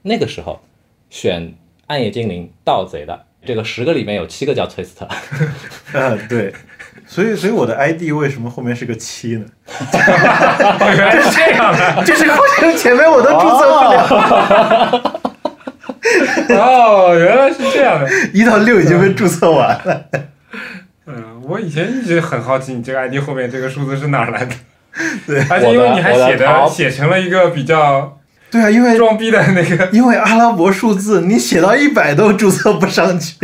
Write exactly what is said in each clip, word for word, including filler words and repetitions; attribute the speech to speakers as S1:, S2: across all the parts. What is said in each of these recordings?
S1: 那个时候选暗夜精灵盗贼的这个十个里面有七个叫崔斯特。
S2: 啊，对，所以所以我的 I D 为什么后面是个七呢？
S3: 哦，原来是这样的，
S2: 就是好像前面我都注册不了。
S3: 哦，原来是这样的，
S2: 一到六已经被注册完了。
S3: 嗯，我以前一直很好奇，你这个 I D 后面这个数字是哪儿来的？
S2: 对，
S3: 而且因为你还写的写成了一个比较
S2: 对啊，因为
S3: 装逼的那个，
S2: 因为阿拉伯数字你写到一百都注册不上去。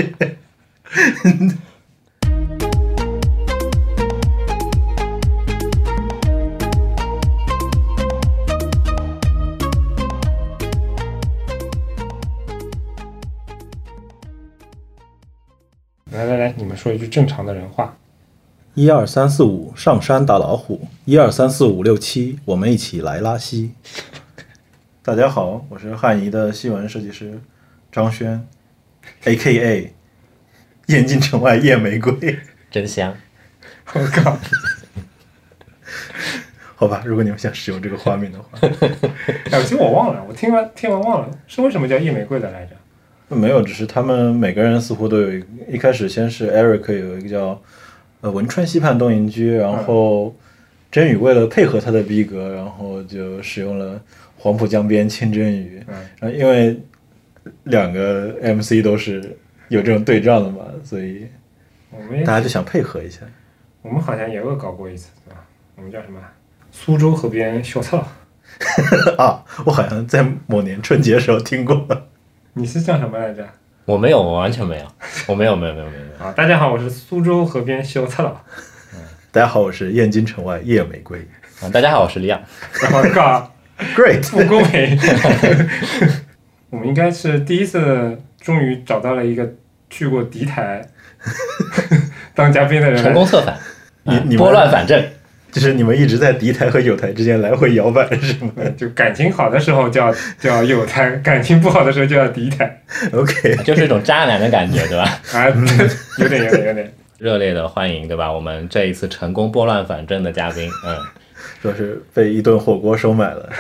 S3: 来来来，你们说一句正常的人话。
S2: 一二三四五，上山打老虎。一二三四五六七，我们一起来拉稀。大家好，我是汉仪的西文设计师张轩 ，A K A 燕京城外夜玫瑰。
S1: 真香！
S3: 我靠！
S2: 好吧，如果你们想使用这个画面的话，
S3: 哎，其实我忘了，我听完听完忘了，是为什么叫夜玫瑰的来着？
S2: 没有，只是他们每个人似乎都有一个，一开始先是 Eric 有一个叫呃汶川西畔东营居，然后真宇为了配合他的逼格，然后就使用了黄浦江边清真语，
S3: 嗯，
S2: 然后因为两个 M C 都是有这种对仗的嘛，所以
S3: 我们也
S2: 大家就想配合一下。
S3: 我们好像也恶搞过一次，对吧？我们叫什么？苏州河边小菜佬。
S2: 啊，我好像在某年春节的时候听过。
S3: 你是叫什么来着？
S1: 我没有，我完全没有，我没有，没有，没有，没有。
S3: 啊，大家好，我是苏州河边小菜佬。
S2: 大家好，我是燕京城外夜玫瑰。
S1: 啊，大家好，我是李阳。
S3: 我靠
S2: ，Great，
S3: 不公平。我们应该是第一次，终于找到了一个去过敌台当嘉宾的人，
S1: 成功策反，
S2: 你你
S1: 拨乱反正。
S2: 就是你们一直在敌台和友台之间来回摇摆，是吗？
S3: 就感情好的时候叫叫友台，感情不好的时候就叫敌台。
S2: OK，
S1: 就是一种渣男的感觉，对吧？
S3: 啊，有点有点有点。
S1: 热烈的欢迎，对吧？我们这一次成功拨乱反正的嘉宾，嗯，
S2: 说是被一顿火锅收买了。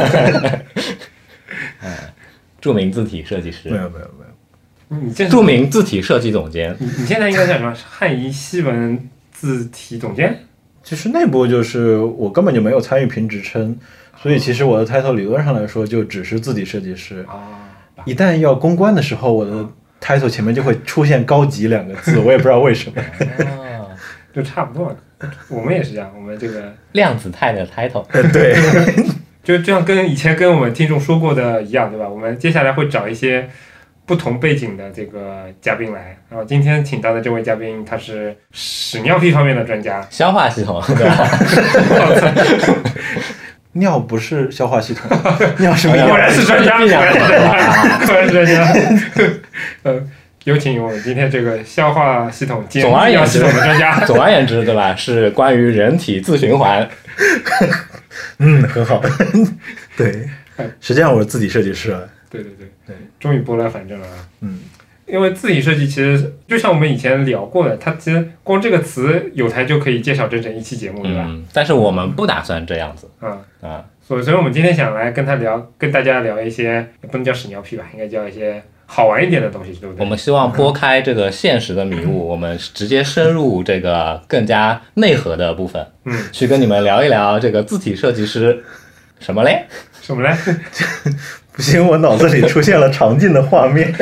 S1: 嗯，著名字体设计师，
S2: 没有没有没有，
S3: 你这
S1: 著名字体设计总监。
S3: 你你现在应该叫什么？汉仪西文字体总监。
S2: 其实内部就是我根本就没有参与评职称，所以其实我的 title 理论上来说就只是字体设计师。
S3: 啊，
S2: 一旦要公关的时候，我的 title 前面就会出现高级两个字，我也不知道为什么。
S1: 哦，
S3: 就差不多了。我们也是这样，我们这个
S1: 量子态的 title。
S2: 对，
S3: 就就像跟以前跟我们听众说过的一样，对吧？我们接下来会找一些不同背景的这个嘉宾来，然后今天请到的这位嘉宾他是屎尿屁方面的专家，
S1: 消化系统，对吧？
S2: 尿不是消化系统，尿是泌
S3: 果
S2: 尿。
S3: 然是专家，果
S1: 泌尿
S3: 然是专家，果然是专家。呃，有请我们今天这个消化系统兼泌尿系统的专家。
S1: 总而言之，对吧？是关于人体自循环。
S2: 嗯，很好。对，实际上我是字体设计师啊。
S3: 对对对
S2: 对，
S3: 终于拨乱反正了啊。
S2: 嗯。
S3: 因为字体设计其实就像我们以前聊过的，它其实光这个词有台就可以介绍整整一期节目，对吧？
S1: 嗯，但是我们不打算这样子。
S3: 啊、
S1: 嗯、啊，
S3: 所以所以我们今天想来跟他聊，跟大家聊一些不能叫屎尿屁吧，应该叫一些好玩一点的东西，对不对？
S1: 我们希望拨开这个现实的迷雾，我们直接深入这个更加内核的部分，
S3: 嗯，
S1: 去跟你们聊一聊这个字体设计师什么嘞？
S3: 什么嘞？
S2: 不行，我脑子里出现了常进的画面。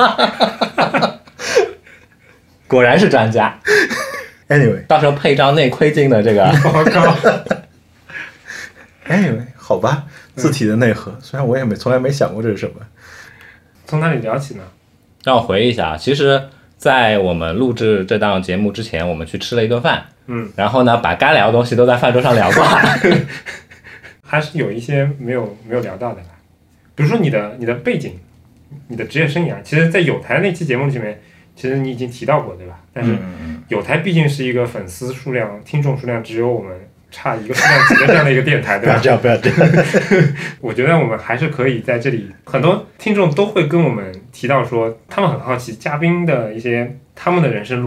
S1: 果然是专家。
S2: Anyway，
S1: 到时候配张内窥镜的这个。
S3: 我靠
S2: Anyway， 好吧，字体的内核，虽然我也没从来没想过这是什么。
S3: 从哪里聊起呢？
S1: 让我回忆一下，其实在我们录制这档节目之前，我们去吃了一顿饭，
S3: 嗯，
S1: 然后呢，把该聊的东西都在饭桌上聊过。
S3: 还是有一些没有没有聊到的吧，比如说你的你的背景，你的职业生涯，其实，在有台那期节目里面，其实你已经提到过，对吧？但是有台毕竟是一个粉丝数量、听众数量只有我们差一个数量级的这样的一个电台，对吧？
S2: 不要这样，不要这样。
S3: 我觉得我们还是可以在这里，很多听众都会跟我们提到说，他们很好奇嘉宾的一些他们的人生路径，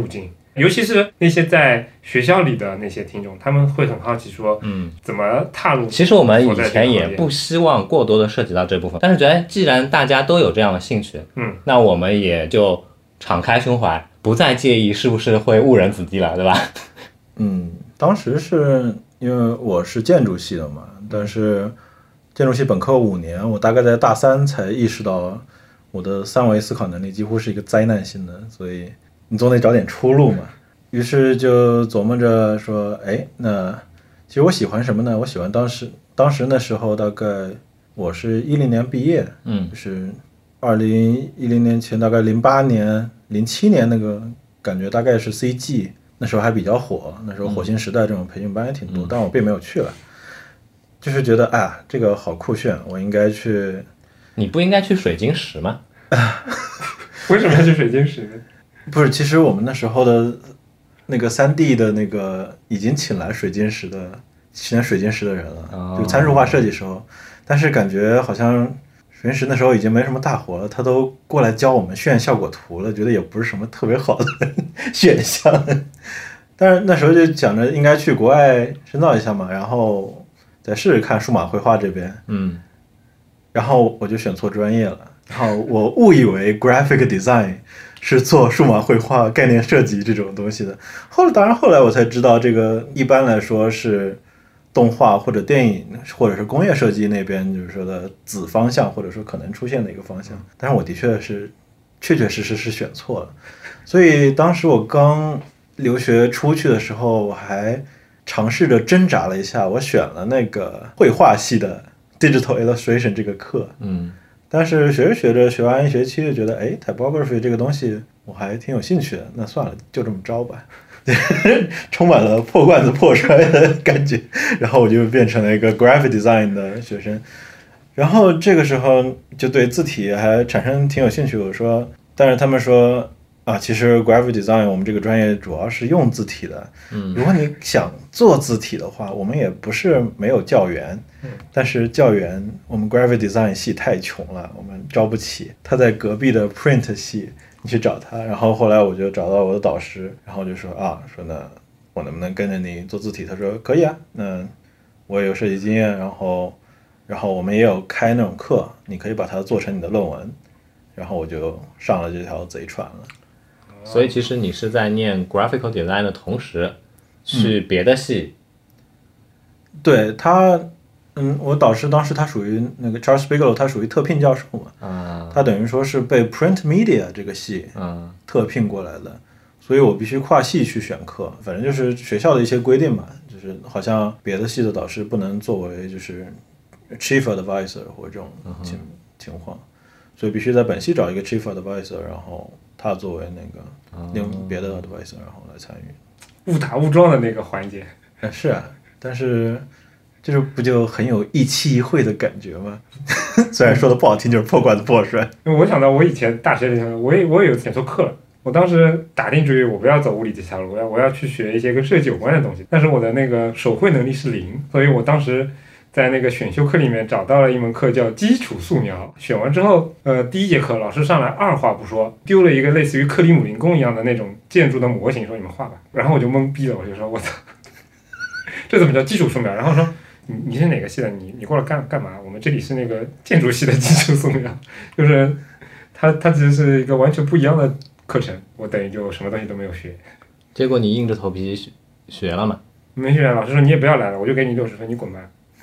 S3: 尤其是那些在学校里的那些听众，他们会很好奇说，
S1: 嗯，
S3: 怎么踏入？
S1: 其实我们以前也不希望过多的涉及到这部分，但是觉得既然大家都有这样的兴趣，
S3: 嗯，
S1: 那我们也就敞开胸怀，不再介意是不是会误人子弟了，对吧？
S2: 嗯，当时是因为我是建筑系的嘛，但是建筑系本科五年，我大概在大三才意识到我的三维思考能力几乎是一个灾难性的，所以你总得找点出路嘛。于是就琢磨着说，哎，那其实我喜欢什么呢？我喜欢当时当时那时候大概我是一零年毕业，
S1: 嗯，
S2: 就是二零一零年前大概零八年、零七年那个感觉大概是 C G， 那时候还比较火，那时候火星时代这种培训班也挺多，嗯、但我并没有去了，就是觉得哎呀这个好酷炫，我应该去。
S1: 你不应该去水晶石吗？
S3: 为什么要去水晶石呢？
S2: 不是，其实我们那时候的那个 三 D 的那个已经请来水晶石的，请来水晶石的人了，哦、就参数化设计时候，但是感觉好像水晶石那时候已经没什么大活了，他都过来教我们炫效果图了，觉得也不是什么特别好的选项。但是那时候就想着应该去国外深造一下嘛，然后再试试看数码绘画这边，
S1: 嗯，
S2: 然后我就选错专业了。然后我误以为 graphic design 是做数码绘画、概念设计这种东西的。后来，当然后来我才知道，这个一般来说是动画或者电影或者是工业设计那边就是说的子方向，或者说可能出现的一个方向。但是我的确是确确实实是选错了。所以当时我刚留学出去的时候，我还尝试着挣扎了一下，我选了那个绘画系的 Digital Illustration 这个课，
S1: 嗯。
S2: 但是学着学着，学完一学期就觉得，哎 ，typography 这个东西我还挺有兴趣的，那算了，就这么着吧，充满了破罐子破摔的感觉。然后我就变成了一个 graphic design 的学生，然后这个时候就对字体还产生挺有兴趣。我说，但是他们说啊，其实 graphic design 我们这个专业主要是用字体的，
S1: 嗯，
S2: 如果你想做字体的话，我们也不是没有教员。但是教员我们 graphic design 系太穷了，我们招不起。他在隔壁的 print 系，你去找他。然后后来我就找到我的导师，然后就说啊，说那我能不能跟着你做字体？他说可以啊，那我也有设计经验，然后然后我们也有开那种课，你可以把它做成你的论文。然后我就上了这条贼船了。
S1: 所以其实你是在念 graphical design 的同时去别的系、
S2: 嗯、对他嗯，我导师当时他属于那个 Charles Bigelow， 他属于特聘教授嘛，
S1: 啊，
S2: 他等于说是被 Print Media 这个系特聘过来的，所以我必须跨系去选课，反正就是学校的一些规定嘛，就是好像别的系的导师不能作为就是 Chief Advisor 或者这种情、嗯、情况，所以必须在本系找一个 Chief Advisor， 然后他作为那个另别的 Advisor， 然后来参与。
S3: 误打误撞的那个环节。
S2: 是啊，但是这不就很有一期一会的感觉吗？虽然说的不好听，就是破罐子破摔。
S3: 我想到我以前大学里，我也我也有选错课了。我当时打定主意，我不要走物理这条路，我要我要去学一些跟设计有关的东西。但是我的那个手绘能力是零，所以我当时在那个选修课里面找到了一门课叫基础素描。选完之后，呃，第一节课老师上来二话不说，丢了一个类似于克里姆林宫一样的那种建筑的模型，说你们画吧。然后我就懵逼了，我就说我操，这怎么叫基础素描？然后说。你你是哪个系的？你你过来干干嘛？我们这里是那个建筑系的基础素描，就是它它其实是一个完全不一样的课程，我等于就什么东西都没有学。
S1: 结果你硬着头皮学学了嘛？
S3: 没学，老师说你也不要来了，我就给你六十分，你滚吧。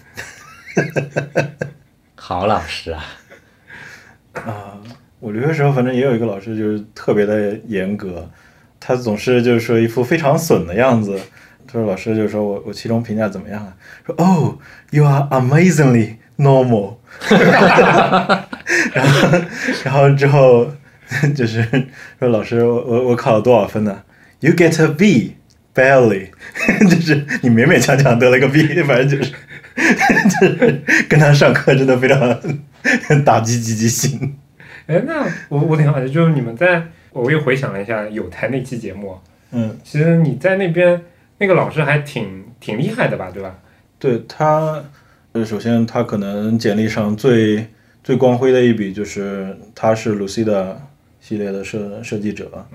S1: 好老师啊！
S2: 啊，我留学时候反正也有一个老师，就是特别的严格，他总是就是说一副非常损的样子。他说老师就说我我期中评价怎么样啊？说哦 you are amazingly normal 然后然后之后就是说老师我我我考了多少分呢？ You get a B barely 就是你勉勉强强得了个 B， 反正就是就是跟他上课真的非常打击积极性。
S3: 哎，那我我挺好奇，就是你们在我又回想了一下有台那期节目，
S2: 嗯，
S3: 其实你在那边那个老师还挺挺厉害的吧，对吧？
S2: 对他，呃，首先他可能简历上最最光辉的一笔就是他是 Lucida 系列的设设计者，
S3: 嗯，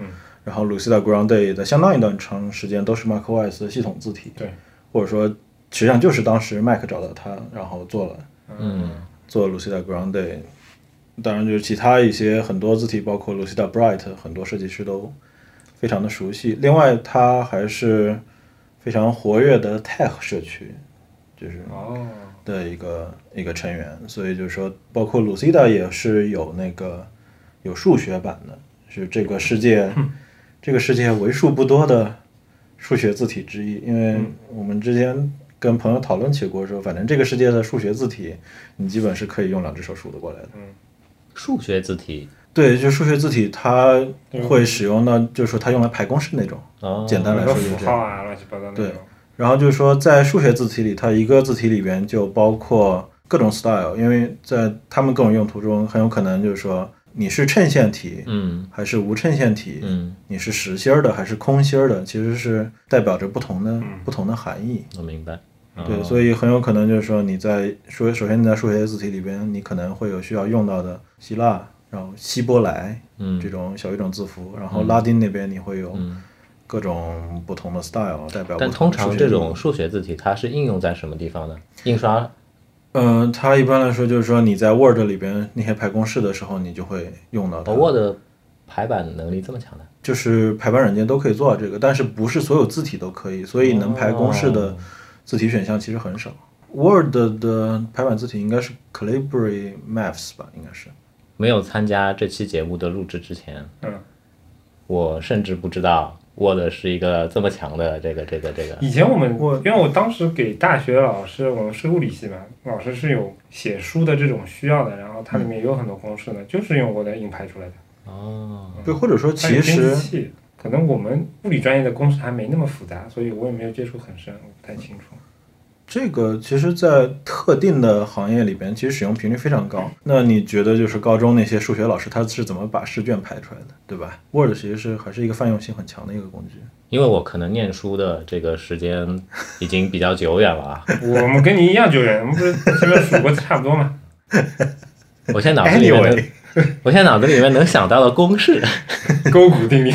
S2: 然后 Lucida Grande 在相当一段长时间都是 macOS 的系统字体，
S3: 对，
S2: 或者说实际上就是当时 Mac 找到它，然后做了，
S1: 嗯，
S2: 做 Lucida Grande。当然就是其他一些很多字体，包括 Lucida Bright， 很多设计师都非常的熟悉。另外，它还是非常活跃的 Tech 社区，就是的一个、哦、一个成员。所以就是说，包括 Lucida 也是有那个有数学版的，是这个世界、嗯、这个世界为数不多的数学字体之一。因为我们之前跟朋友讨论起过说，反正这个世界的数学字体，你基本是可以用两只手数得过来的。
S3: 嗯，
S1: 数学字体，
S2: 对，就数学字体，它会使用到，就是说它用来排公式那种。
S1: 哦，
S2: 简单来说就是这样。
S3: 啊，乱七八糟那种。
S2: 对，然后就是说，在数学字体里，它一个字体里边就包括各种 style， 因为在他们各种用途中，很有可能就是说你是衬线体，
S1: 嗯，
S2: 还是无衬线体，
S1: 嗯，
S2: 你是实心的还是空心的，其实是代表着不同的、嗯、不同的含义。
S1: 我明白。
S2: 对，所以很有可能就是说你在数，首先你在数学字体里边，你可能会有需要用到的希腊，然后希伯来，
S1: 嗯，
S2: 这种小语种字符，然后拉丁那边你会有各种不同的 style，、嗯、代表不同的。
S1: 但通常这种数学字体它是应用在什么地方呢？印刷？
S2: 嗯、呃，它一般来说就是说你在 Word 里边那些排公式的时候，你就会用到它。
S1: 哦 Word 排版能力这么强的？
S2: 就是排版软件都可以做到这个，但是不是所有字体都可以，所以能排公式的。哦，字体选项其实很少。Word 的排版字体应该是 Calibri Maths 吧，应该是。
S1: 没有参加这期节目的录制之前，
S3: 嗯，
S1: 我甚至不知道 Word 是一个这么强的这个这个这个。
S3: 以前我们我因为我当时给大学老师，我们是物理系嘛，老师是有写书的这种需要的，然后它里面有很多公式呢，就是用 Word 硬排出来的。
S1: 哦，
S2: 对，或者说其实
S3: 可能我们物理专业的公式还没那么复杂，所以我也没有接触很深，我不太清楚。
S2: 这个其实在特定的行业里边其实使用频率非常高。那你觉得就是高中那些数学老师他是怎么把试卷排出来的，对吧？ Word 其实是还是一个泛用性很强的一个工具。
S1: 因为我可能念书的这个时间已经比较久远了啊。
S3: 我们跟你一样久远，我们不是基本数过差不多吗？
S1: 我现在脑子里面能我现在脑子里面能想到的公式
S3: 勾股定理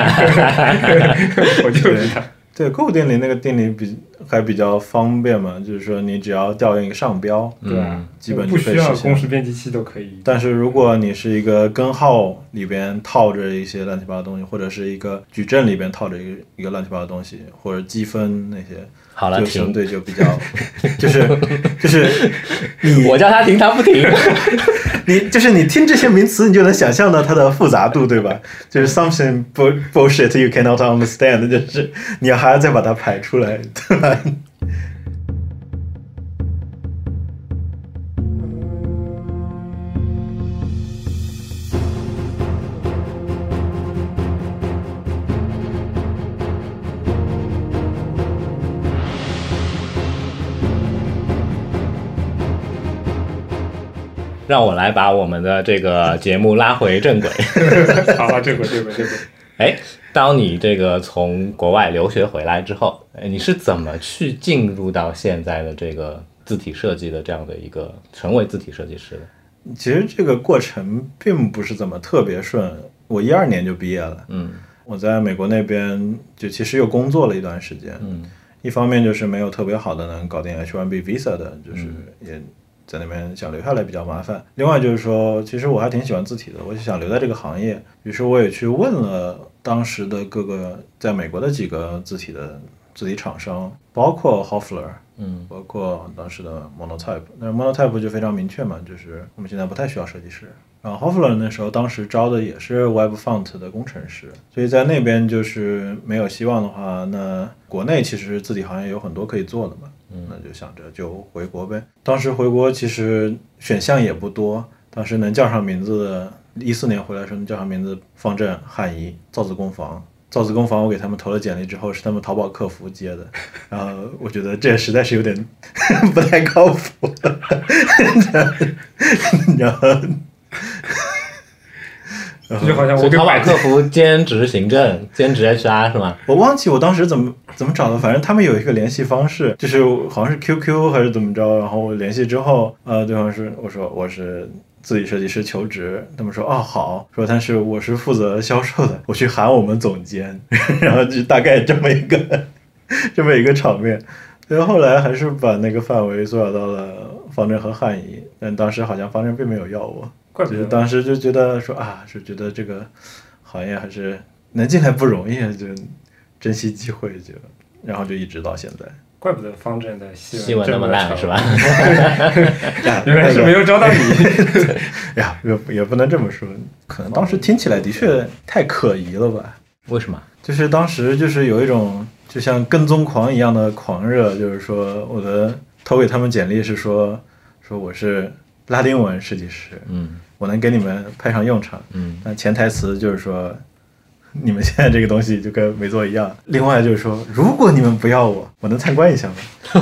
S3: 我就知道。
S2: 对，勾股定理那个定理比还比较方便嘛，就是说你只要调用一个上标，
S3: 对吧、嗯？
S2: 基本就可以实现。
S3: 不需要公式编辑器都可以。
S2: 但是如果你是一个根号里边套着一些乱七八糟的东西，或者是一个矩阵里边套着一个一个乱七八糟的东西，或者积分那些，
S1: 好了，
S2: 就相对就比较，就是就是你
S1: 我叫他停，他不停。
S2: 你就是你听这些名词，你就能想象到它的复杂度，对吧？就是 something bullshit you cannot understand， 就是你还要再把它排出来，对吧？
S1: 让我来把我们的这个节目拉回正轨。
S3: 好啊，正轨正轨正轨。
S1: 哎，当你这个从国外留学回来之后，你是怎么去进入到现在的这个字体设计的这样的一个成为字体设计师的？
S2: 其实这个过程并不是怎么特别顺。我一二年就毕业了，
S1: 嗯，
S2: 我在美国那边就其实又工作了一段时间，
S1: 嗯，
S2: 一方面就是没有特别好的能搞定 H 一 B visa 的，就是也在那边想留下来比较麻烦。另外就是说，其实我还挺喜欢字体的，我就想留在这个行业。于是我也去问了当时的各个在美国的几个字体的字体厂商，包括 Hoffler，
S1: 嗯，
S2: 包括当时的 Monotype。那 Monotype 就非常明确嘛，就是我们现在不太需要设计师。然后 Hoffler 那时候当时招的也是 Web Font 的工程师，所以在那边就是没有希望的话，那国内其实字体行业有很多可以做的嘛，
S1: 嗯，
S2: 那就想着就回国呗。当时回国其实选项也不多，当时能叫上名字的，一四年回来的时候能叫上名字，方正、汉仪、造字工坊。造字工坊我给他们投了简历之后，是他们淘宝客服接的，然后我觉得这实在是有点不太靠谱，然后。
S3: 这就好像我
S1: 淘宝客服兼职行政兼职 H R 是吗？
S2: 我忘记我当时怎么怎么找的，反正他们有一个联系方式，就是好像是 Q Q 还是怎么着，然后我联系之后，呃，对方是我说我是字体设计师求职，他们说哦好，说但是我是负责销售的，我去喊我们总监，然后就大概这么一个这么一个场面。所以后来还是把那个范围缩小到了方正和汉仪，但当时好像方正并没有要我，就是当时就觉得说啊，是觉得这个行业还是能进来不容易，就珍惜机会，就然后就一直到现在。
S3: 怪不得方正的西
S1: 西文那么烂是吧？
S3: 原来是没有招到你。
S2: 呀，也也不能这么说，可能当时听起来的确太可疑了吧？
S1: 为什么？
S2: 就是当时就是有一种就像跟踪狂一样的狂热，就是说我的投给他们简历是说说我是拉丁文设计师，
S1: 嗯，
S2: 我能给你们派上用场，
S1: 嗯，
S2: 但潜台词就是说你们现在这个东西就跟没做一样。另外就是说，如果你们不要我，我能参观一下吗？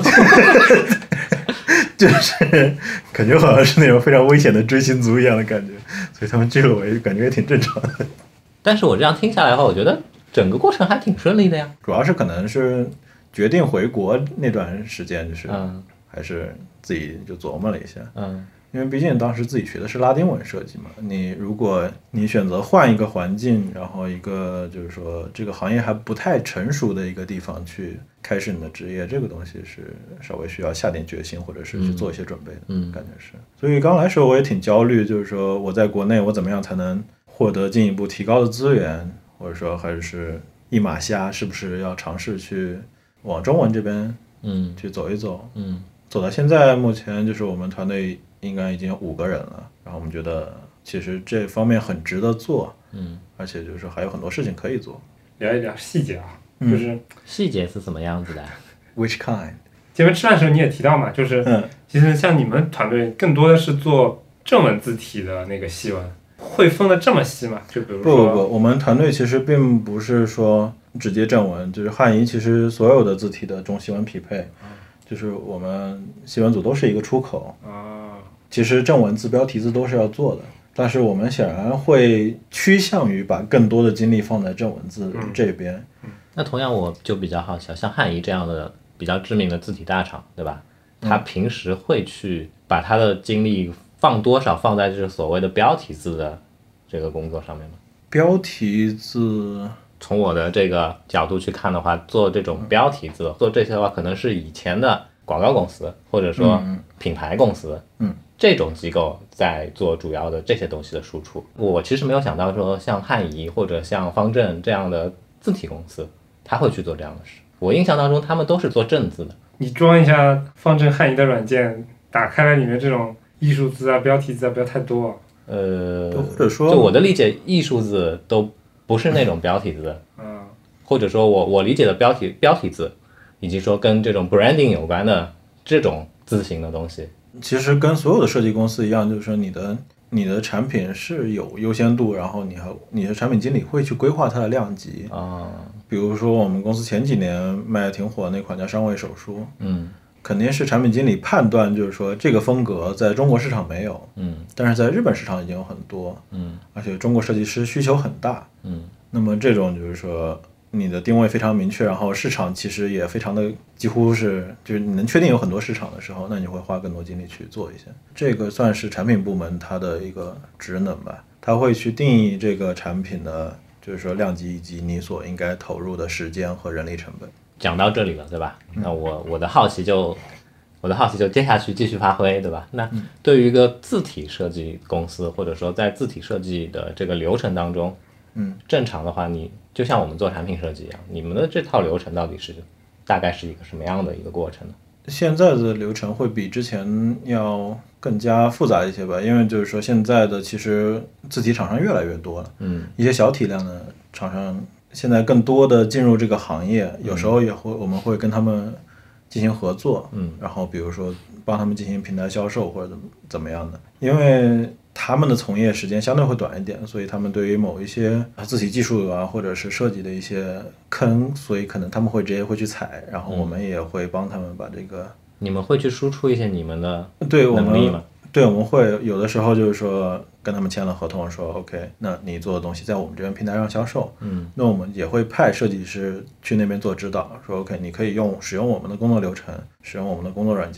S2: 就是感觉好像是那种非常危险的追星族一样的感觉，所以他们拒了我也感觉也挺正常的。
S1: 但是我这样听下来的话，我觉得整个过程还挺顺利的呀。
S2: 主要是可能是决定回国那段时间，就是还是自己就琢磨了一下，
S1: 嗯，
S2: 因为毕竟当时自己学的是拉丁文设计嘛，你如果你选择换一个环境，然后一个就是说这个行业还不太成熟的一个地方去开始你的职业，这个东西是稍微需要下点决心或者是去做一些准备的，
S1: 嗯，
S2: 感觉是。所以刚来时候我也挺焦虑，就是说我在国内我怎么样才能获得进一步提高的资源，或者说还是一马虾，是不是要尝试去往中文这边
S1: 嗯
S2: 去走一走，
S1: 嗯，
S2: 走到现在目前就是我们团队应该已经有五个人了，然后我们觉得其实这方面很值得做，
S1: 嗯，
S2: 而且就是还有很多事情可以做。
S3: 聊一聊细节啊，就是、
S1: 嗯、细节是什么样子的
S2: ？Which kind？
S3: 前面吃饭的时候你也提到嘛，就是
S2: 嗯，
S3: 其实像你们团队更多的是做正文字体的那个细文，会分得这么细吗？就比如说，
S2: 不不不，我们团队其实并不是说直接正文，就是汉仪其实所有的字体的中西文匹配，嗯、就是我们西文组都是一个出口
S3: 啊。
S2: 其实正文字、标题字都是要做的，但是我们显然会趋向于把更多的精力放在正文字这边。
S3: 嗯嗯、
S1: 那同样我就比较好奇，像汉仪这样的比较知名的字体大厂，对吧？他平时会去把他的精力放多少放在就是所谓的标题字的这个工作上面吗？
S2: 标题字，
S1: 从我的这个角度去看的话，做这种标题字，做这些的话，可能是以前的广告公司或者说品牌公司，
S2: 嗯，
S1: 这种机构在做主要的这些东西的输出。我其实没有想到说像汉仪或者像方正这样的字体公司，他会去做这样的事。我印象当中，他们都是做正字的。
S3: 你装一下方正汉仪的软件，打开了里面这种艺术字啊、标题字啊，不要太多、啊。
S1: 呃，
S2: 或者说，
S1: 就我的理解，艺术字都不是那种标题字，
S3: 嗯，
S1: 或者说我我理解的标题标题字，以及说跟这种 branding 有关的这种字形的东西，
S2: 其实跟所有的设计公司一样，就是说你的你的产品是有优先度，然后你还你的产品经理会去规划它的量级
S1: 啊。
S2: 比如说我们公司前几年卖的挺火的那款叫商位手书，
S1: 嗯。
S2: 肯定是产品经理判断，就是说这个风格在中国市场没有，
S1: 嗯，
S2: 但是在日本市场已经有很多，
S1: 嗯，
S2: 而且中国设计师需求很大，
S1: 嗯，
S2: 那么这种就是说你的定位非常明确，然后市场其实也非常的几乎是就是你能确定有很多市场的时候，那你会花更多精力去做一些，这个算是产品部门它的一个职能吧，它会去定义这个产品的就是说量级以及你所应该投入的时间和人力成本。
S1: 讲到这里了，对吧？那我我的好奇就我的好奇就接下去继续发挥，对吧？那对于一个字体设计公司，或者说在字体设计的这个流程当中，
S2: 嗯，
S1: 正常的话，你就像我们做产品设计一样，你们的这套流程到底是大概是一个什么样的一个过程呢？
S2: 现在的流程会比之前要更加复杂一些吧，因为就是说现在的其实字体厂商越来越多了，
S1: 嗯，
S2: 一些小体量的厂商现在更多的进入这个行业，有时候也会、嗯、我们会跟他们进行合作，
S1: 嗯，
S2: 然后比如说帮他们进行平台销售或者怎么怎么样的，因为他们的从业时间相对会短一点，所以他们对于某一些字体技术啊或者是设计的一些坑，所以可能他们会直接会去踩，然后我们也会帮他们把这个、嗯、
S1: 你们会去输出一些你们的
S2: 对
S1: 能力吗？
S2: 对，我们会有的时候就是说跟他们签了合同，说 OK， 那你做的东西在我们这边平台上销售，
S1: 嗯，
S2: 那我们也会派设计师去那边做指导，说 OK， 你可以用使用我们的工作流程，使用我们的工作软件，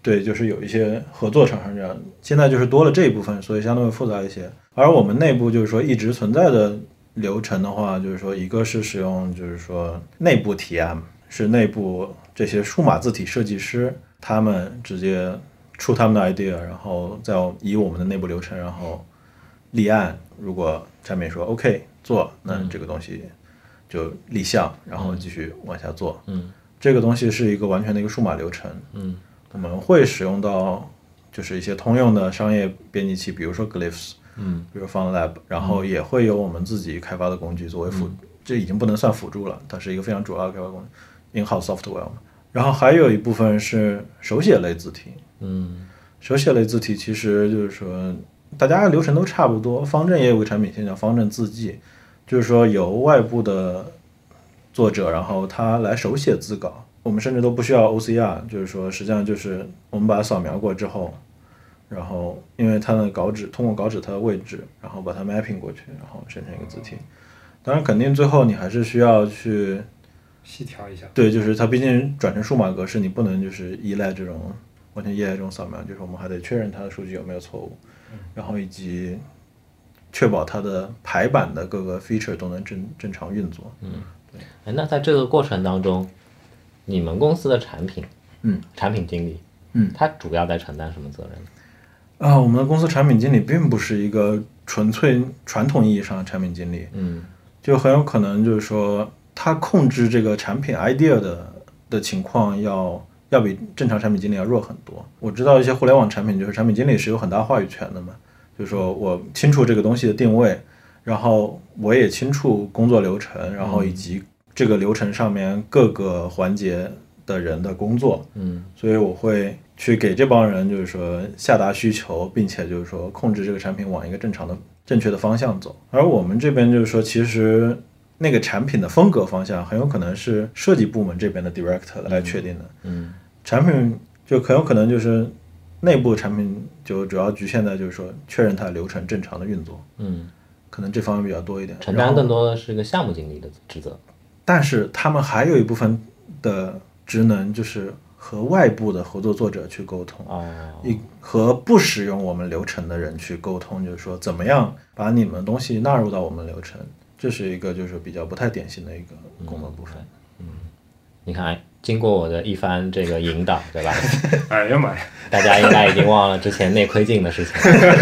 S2: 对，就是有一些合作厂商这样，现在就是多了这一部分，所以相对复杂一些。而我们内部就是说一直存在的流程的话，就是说一个是使用就是说内部提案，是内部这些数码字体设计师他们直接出他们的 idea， 然后再以我们的内部流程然后立案，如果产品说 OK 做，那这个东西就立项，然后继续往下做。
S1: 嗯，
S2: 这个东西是一个完全的一个数码流程。
S1: 嗯，
S2: 我们会使用到就是一些通用的商业编辑器，比如说 Glyphs，
S1: 嗯，
S2: 比如 FontLab， 然后也会有我们自己开发的工具作为辅，嗯、这已经不能算辅助了，它是一个非常主要的开发工具 ，in-house software 嘛。然后还有一部分是手写类字体。
S1: 嗯，
S2: 手写类字体其实就是说大家流程都差不多，方正也有个产品线叫方正字迹，就是说由外部的作者然后他来手写字稿，我们甚至都不需要 O C R， 就是说实际上就是我们把它扫描过之后，然后因为它的稿纸通过稿纸它的位置，然后把它 mapping 过去，然后生成一个字体。当然肯定最后你还是需要去
S3: 细调一下，
S2: 对，就是它毕竟转成数码格式，你不能就是依赖这种完全依赖这种扫描，就是我们还得确认它的数据有没有错误，然后以及确保它的排版的各个 feature 都能正正常运作。
S1: 嗯，对。哎，那在这个过程当中，你们公司的产品，
S2: 嗯，
S1: 产品经理，
S2: 嗯，
S1: 他主要在承担什么责任？
S2: 啊，我们的公司产品经理并不是一个纯粹传统意义上的产品经理，
S1: 嗯，
S2: 就很有可能就是说他控制这个产品 idea 的的情况要要比正常产品经理要弱很多。我知道一些互联网产品，就是产品经理是有很大话语权的嘛，就是说我清楚这个东西的定位，然后我也清楚工作流程，然后以及这个流程上面各个环节的人的工作，
S1: 嗯，
S2: 所以我会去给这帮人就是说下达需求，并且就是说控制这个产品往一个正常的正确的方向走。而我们这边就是说其实那个产品的风格方向很有可能是设计部门这边的 director 来确定的，
S1: 嗯，
S2: 产品就很有可能就是内部产品就主要局限在就是说确认它的流程正常的运作，
S1: 嗯，
S2: 可能这方面比较多一点，
S1: 承担更多的是一个项目经理的职责。
S2: 但是他们还有一部分的职能就是和外部的合作作者去沟通，
S1: 哦，
S2: 和不使用我们流程的人去沟通，就是说怎么样把你们东西纳入到我们流程，这是一个就是比较不太典型的一个工作部分。
S1: 嗯，你看，经过我的一番这个引导，对吧？
S3: 哎呀妈呀，
S1: 大家应该已经忘了之前内窥镜的事情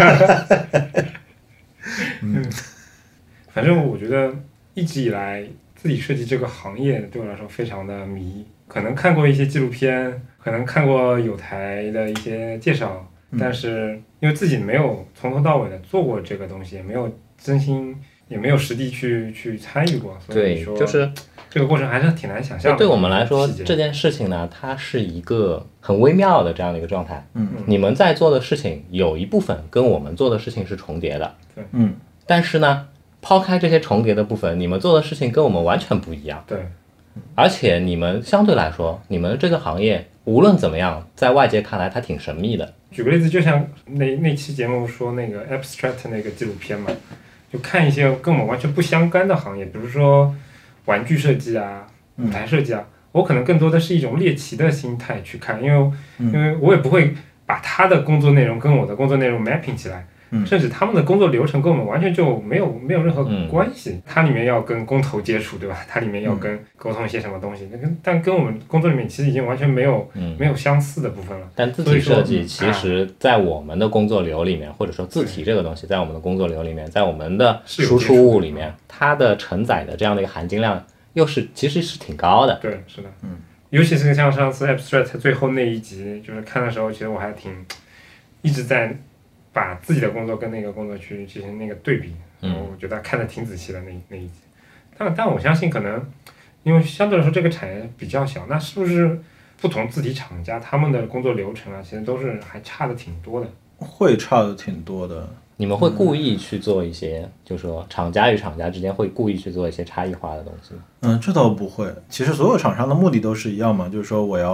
S3: 嗯，反正我觉得一直以来字体设计这个行业对我来说非常的迷，可能看过一些纪录片，可能看过有台的一些介绍，但是因为自己没有从头到尾的做过这个东西，也没有真心，也没有实地去去参与过，所以说
S1: 对，就是
S3: 这个过程还是挺难想象的。
S1: 对我们来说，这件事情呢，它是一个很微妙的这样的一个状态。
S2: 嗯，
S1: 你们在做的事情有一部分跟我们做的事情是重叠的。
S3: 对，
S2: 嗯，
S1: 但是呢，抛开这些重叠的部分，你们做的事情跟我们完全不一样。
S3: 对，
S1: 而且你们相对来说，你们这个行业无论怎么样，在外界看来它挺神秘的。
S3: 举个例子，就像那那期节目说那个 Abstract 那个纪录片嘛，就看一些跟我们完全不相干的行业，比如说玩具设计啊、舞台设计啊，我可能更多的是一种猎奇的心态去看，因为因为我也不会把他的工作内容跟我的工作内容 mapping 起来。甚至他们的工作流程跟我们完全就没有没有任何关系，嗯、它里面要跟工头接触，对吧？它里面要跟沟通一些什么东西，嗯、但跟我们工作里面其实已经完全没有、嗯、没有相似的部分了。
S1: 但字体设计其实在我们的工作流里面，啊、或者说字体这个东西在我们的工作流里面，在我们的输出物里面，它的承载的这样的一个含金量又是其实是挺高的。
S3: 对，是的，嗯，尤其是像上次 Abstract 最后那一集，就是看的时候，其实我还挺一直在。把自己的工作跟那个工作去进行那个对比，嗯，我觉得看得挺仔细的那那一集，但但我相信可能，因为相对来说这个产业比较小，那是不是不同字体厂家他们的工作流程啊，其实都是还差的挺多的？
S2: 会差的挺多的。
S1: 你们会故意去做一些，嗯、就是说厂家与厂家之间会故意去做一些差异化的东西吗？
S2: 嗯，这倒不会。其实所有厂商的目的都是一样嘛，就是说我要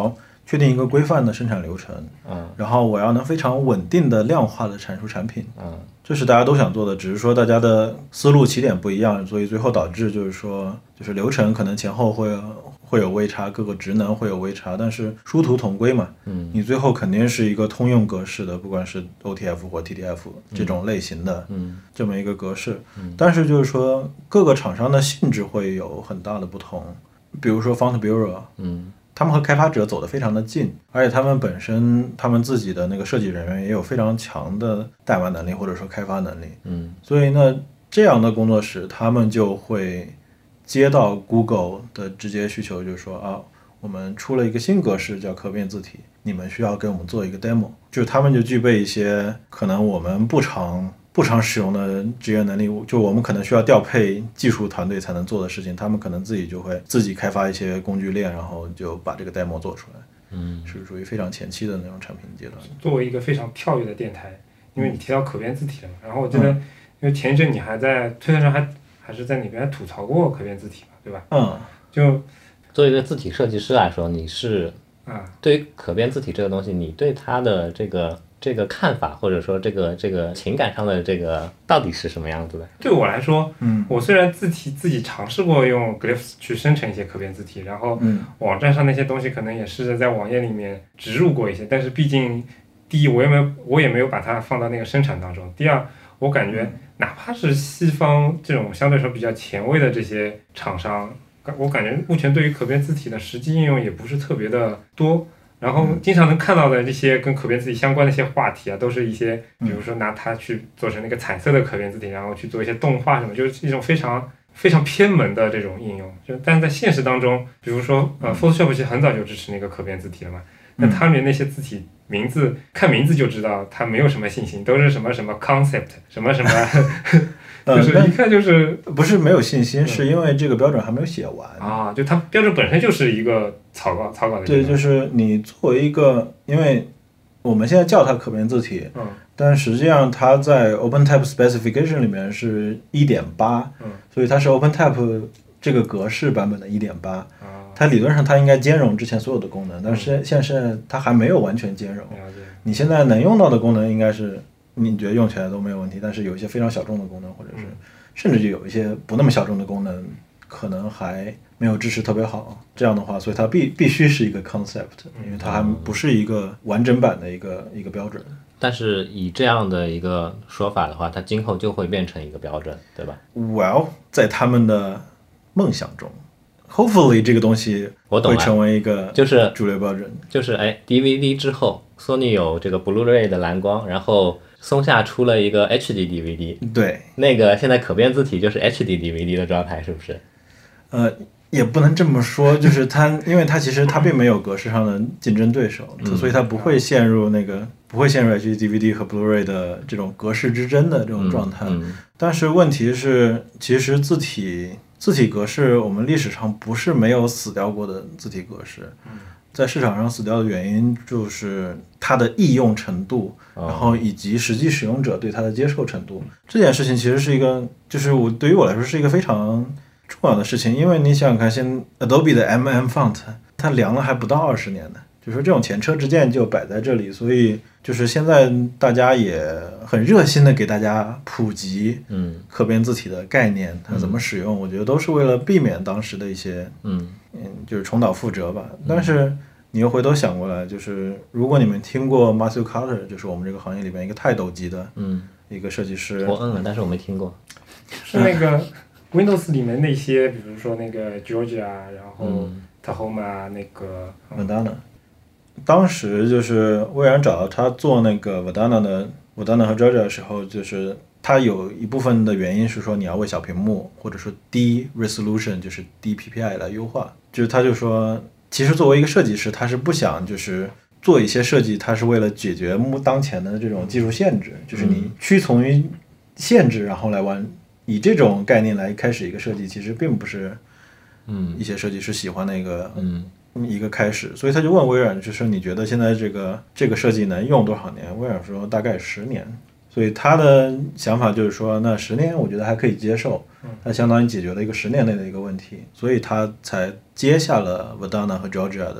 S2: 确定一个规范的生产流程，
S1: 嗯，
S2: 然后我要能非常稳定的量化的产出产品，
S1: 嗯，
S2: 这是大家都想做的，只是说大家的思路起点不一样，所以最后导致就是说，就是流程可能前后会会有微差，各个职能会有微差，但是殊途同归嘛，
S1: 嗯，
S2: 你最后肯定是一个通用格式的，不管是 O T F 或 T T F 这种类型的，
S1: 嗯，
S2: 这么一个格式，
S1: 嗯，
S2: 但是就是说各个厂商的性质会有很大的不同，比如说 Font Bureau，
S1: 嗯。
S2: 他们和开发者走得非常的近，而且他们本身他们自己的那个设计人员也有非常强的代码能力或者说开发能力，
S1: 嗯，
S2: 所以呢，这样的工作室他们就会接到 Google 的直接需求，就是说啊，我们出了一个新格式叫可变字体，你们需要给我们做一个 demo， 就是他们就具备一些可能我们不常不常使用的职业能力，就我们可能需要调配技术团队才能做的事情，他们可能自己就会自己开发一些工具链，然后就把这个 demo 做出来，
S1: 嗯，
S2: 是属于非常前期的那种产品阶段。
S3: 作为一个非常跳跃的电台，因为你提到可变字体了嘛，然后我记得，因为前一阵你还在推特上还还是在哪边吐槽过可变字体嘛，对吧？
S2: 嗯，
S3: 就
S1: 作为一个字体设计师来说，你是
S3: 啊，
S1: 对于可变字体这个东西，你对它的这个这个看法，或者说这个这个情感上的这个到底是什么样子的？
S3: 对我来说，
S2: 嗯，
S3: 我虽然字体自己尝试过用 Glyphs 去生成一些可变字体，然后
S2: 嗯
S3: 网站上那些东西可能也试着在网页里面植入过一些，但是毕竟第一我也没有我也没有把它放到那个生产当中，第二我感觉哪怕是西方这种相对来说比较前卫的这些厂商，我感觉目前对于可变字体的实际应用也不是特别的多。然后经常能看到的这些跟可变字体相关的一些话题啊，都是一些比如说拿它去做成那个彩色的可变字体，然后去做一些动画什么，就是一种非常非常偏门的这种应用。就但是在现实当中，比如说呃 Photoshop 其实很早就支持那个可变字体了嘛，那它里面那些字体名字看名字就知道它没有什么信心，都是什么什么 concept 什么什么就是一看就是
S2: 不是没有信心，是因为这个标准还没有写完
S3: 啊，就它标准本身就是一个草稿草稿的。
S2: 对，就是你作为一个，因为我们现在叫它可变字体，
S3: 嗯，
S2: 但实际上它在 OpenType Specification 里面是 一点八，
S3: 嗯，
S2: 所以它是 OpenType 这个格式版本的 一点八，
S3: 啊，
S2: 它理论上它应该兼容之前所有的功能，但是现在它还没有完全兼容。你现在能用到的功能应该是你觉得用起来都没有问题，但是有一些非常小众的功能，或者是甚至就有一些不那么小众的功能，可能还没有支持特别好。这样的话，所以它必必须是一个 concept， 因为它还不是一个完整版的一个一个标准。
S1: 但是以这样的一个说法的话，它今后就会变成一个标准，对吧
S2: ？Well， 在他们的梦想中 ，hopefully 这个东西会成为一个
S1: 就是
S2: 主流标准。
S1: 就是哎 ，D V D 之后 ，Sony 有这个 Blu-ray 的蓝光，然后松下出了一个 H D D V D，
S2: 对，
S1: 那个现在可变字体就是 H D D V D 的状态，是不是？
S2: 呃，也不能这么说，就是它，因为它其实它并没有格式上的竞争对手，
S1: 嗯、
S2: 所以它不会陷入那个不会陷入 H D D V D 和 Blu-ray 的这种格式之争的这种状态。
S1: 嗯嗯、
S2: 但是问题是，其实字体字体格式我们历史上不是没有死掉过的字体格式。在市场上死掉的原因就是它的易用程度，然后以及实际使用者对它的接受程度。这件事情其实是一个，就是我对于我来说是一个非常重要的事情，因为你想想看，现 Adobe 的 M M Font 它凉了还不到二十年呢，就是这种前车之鉴就摆在这里，所以就是现在大家也很热心的给大家普及
S1: 嗯
S2: 可变字体的概念，它怎么使用，我觉得都是为了避免当时的一些
S1: 嗯
S2: 嗯就是重蹈覆辙吧。但是你又回头想过来，就是如果你们听过 Matthew Carter， 就是我们这个行业里面一个泰斗级的
S1: 嗯
S2: 一个设计师，
S1: 我摁了，但是我没听过，
S3: 是那个 Windows 里面那些，比如说那个 Georgia， 然后 Tahoma 那个
S2: Verdana， 当时就是微软找到他做那个 Verdana 的 Verdana 和 Georgia 的时候，就是他有一部分的原因是说你要为小屏幕或者说低 resolution 就是低 P P I 来优化，就是他就说其实作为一个设计师，他是不想就是做一些设计，他是为了解决目当前的这种技术限制，就是你屈从于限制然后来玩，以这种概念来开始一个设计，其实并不是
S1: 嗯
S2: 一些设计师喜欢的一个
S1: 嗯
S2: 一个开始，所以他就问微软，就是你觉得现在这个这个设计能用多少年？微软说大概十年，所以他的想法就是说，那十年我觉得还可以接受，它相当于解决了一个十年内的一个问题，所以他才接下了 Verdana 和 Georgia 的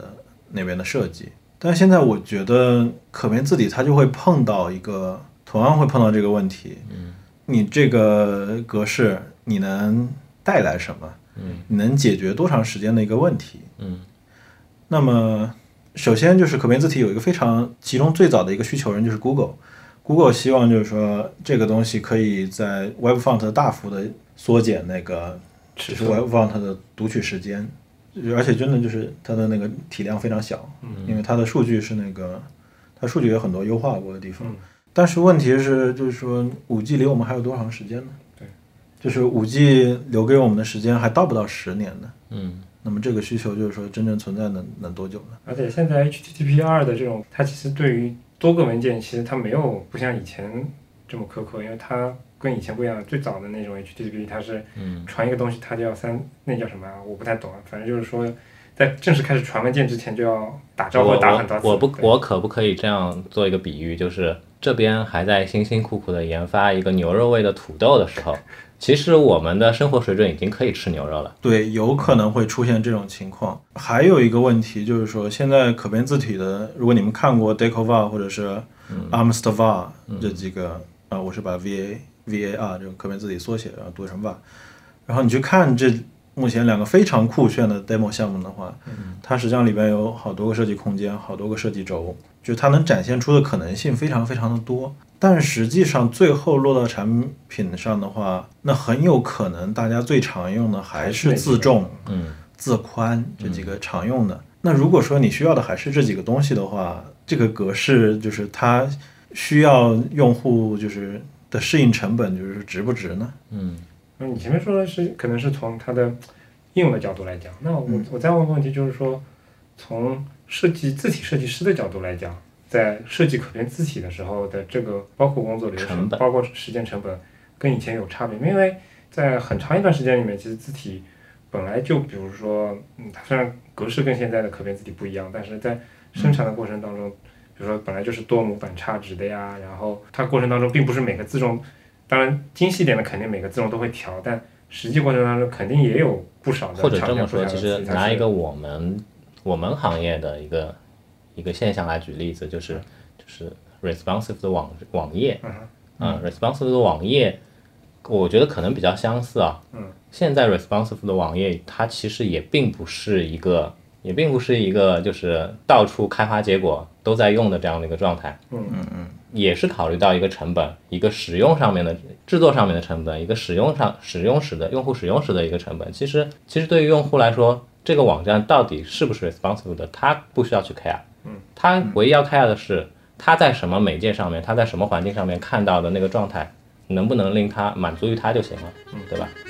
S2: 那边的设计。但现在我觉得可变字体它就会碰到一个同样会碰到这个问题，
S1: 嗯，
S2: 你这个格式你能带来什么？
S1: 嗯，
S2: 你能解决多长时间的一个问题？
S1: 嗯，
S2: 那么首先就是可变字体有一个非常其中最早的一个需求人就是 Google。Google 希望就是说这个东西可以在 Web Font 大幅的缩减那个就是 Web Font 的读取时间，而且真的就是它的那个体量非常小，因为它的数据是那个它数据有很多优化过的地方。
S3: 嗯，
S2: 但是问题是就是说 五 G 离我们还有多长时间呢？
S3: 对，
S2: 就是 五 G 留给我们的时间还到不到十年呢。
S1: 嗯，
S2: 那么这个需求就是说真正存在能能多久呢？
S3: 而且现在 H T T P 二 的这种，它其实对于多个文件，其实它没有不像以前这么苛刻，因为它跟以前不一样。最早的那种 H T T P 它是传一个东西，它就要三，那叫什么啊？我不太懂啊。反正就是说，在正式开始传文件之前，就要打招呼打很多次。
S1: 我我不我可不可以这样做一个比喻，就是这边还在辛辛苦苦的研发一个牛肉味的土豆的时候，其实我们的生活水准已经可以吃牛肉了。
S2: 对，有可能会出现这种情况。还有一个问题就是说，现在可变字体的，如果你们看过 Decovar 或者是 Amstavar 这几个，啊、嗯呃，我是把 V A V A R 这个可变字体缩写然后读成 var， 然后你去看这目前两个非常酷炫的 demo 项目的话，
S3: 嗯，
S2: 它实际上里边有好多个设计空间，好多个设计轴，就它能展现出的可能性非常非常的多。但实际上最后落到产品上的话，那很有可能大家最常用的还是字重、
S1: 嗯，
S2: 字宽这几个常用的。嗯、那如果说你需要的还是这几个东西的话，这个格式就是它需要用户就是的适应成本就是值不值呢？
S1: 嗯，
S3: 那你前面说的是可能是从它的应用的角度来讲，那我、嗯、我再问个问题，就是说从设计字体设计师的角度来讲，在设计可变字体的时候的这个包括工作流程，包括时间成本，跟以前有差别。因为在很长一段时间里面，其实字体本来就，比如说，嗯，它虽然格式跟现在的可变字体不一样，但是在生产的过程当中，比如说本来就是多模板差值的呀，然后它过程当中并不是每个字重，当然精细一点的肯定每个字重都会调，但实际过程当中肯定也有不少的。
S1: 或者这么说，其实拿一个我们我们行业的一个一个现象来举例子，就是就是 responsive 的网网页，
S3: 嗯
S1: 嗯 responsive 的网页，我觉得可能比较相似啊。
S3: 嗯，
S1: 现在 responsive 的网页，它其实也并不是一个，也并不是一个就是到处开发结果都在用的这样的一个状态。
S3: 嗯
S2: 嗯嗯，
S1: 也是考虑到一个成本，一个使用上面的制作上面的成本，一个使用上使用时的用户使用时的一个成本。其实其实对于用户来说，这个网站到底是不是 responsive 的，他不需要去 care。
S3: 嗯，
S1: 他唯一要 care 的是他在什么媒介上面，他在什么环境上面看到的那个状态，能不能令他满足于他就行了，嗯，对吧？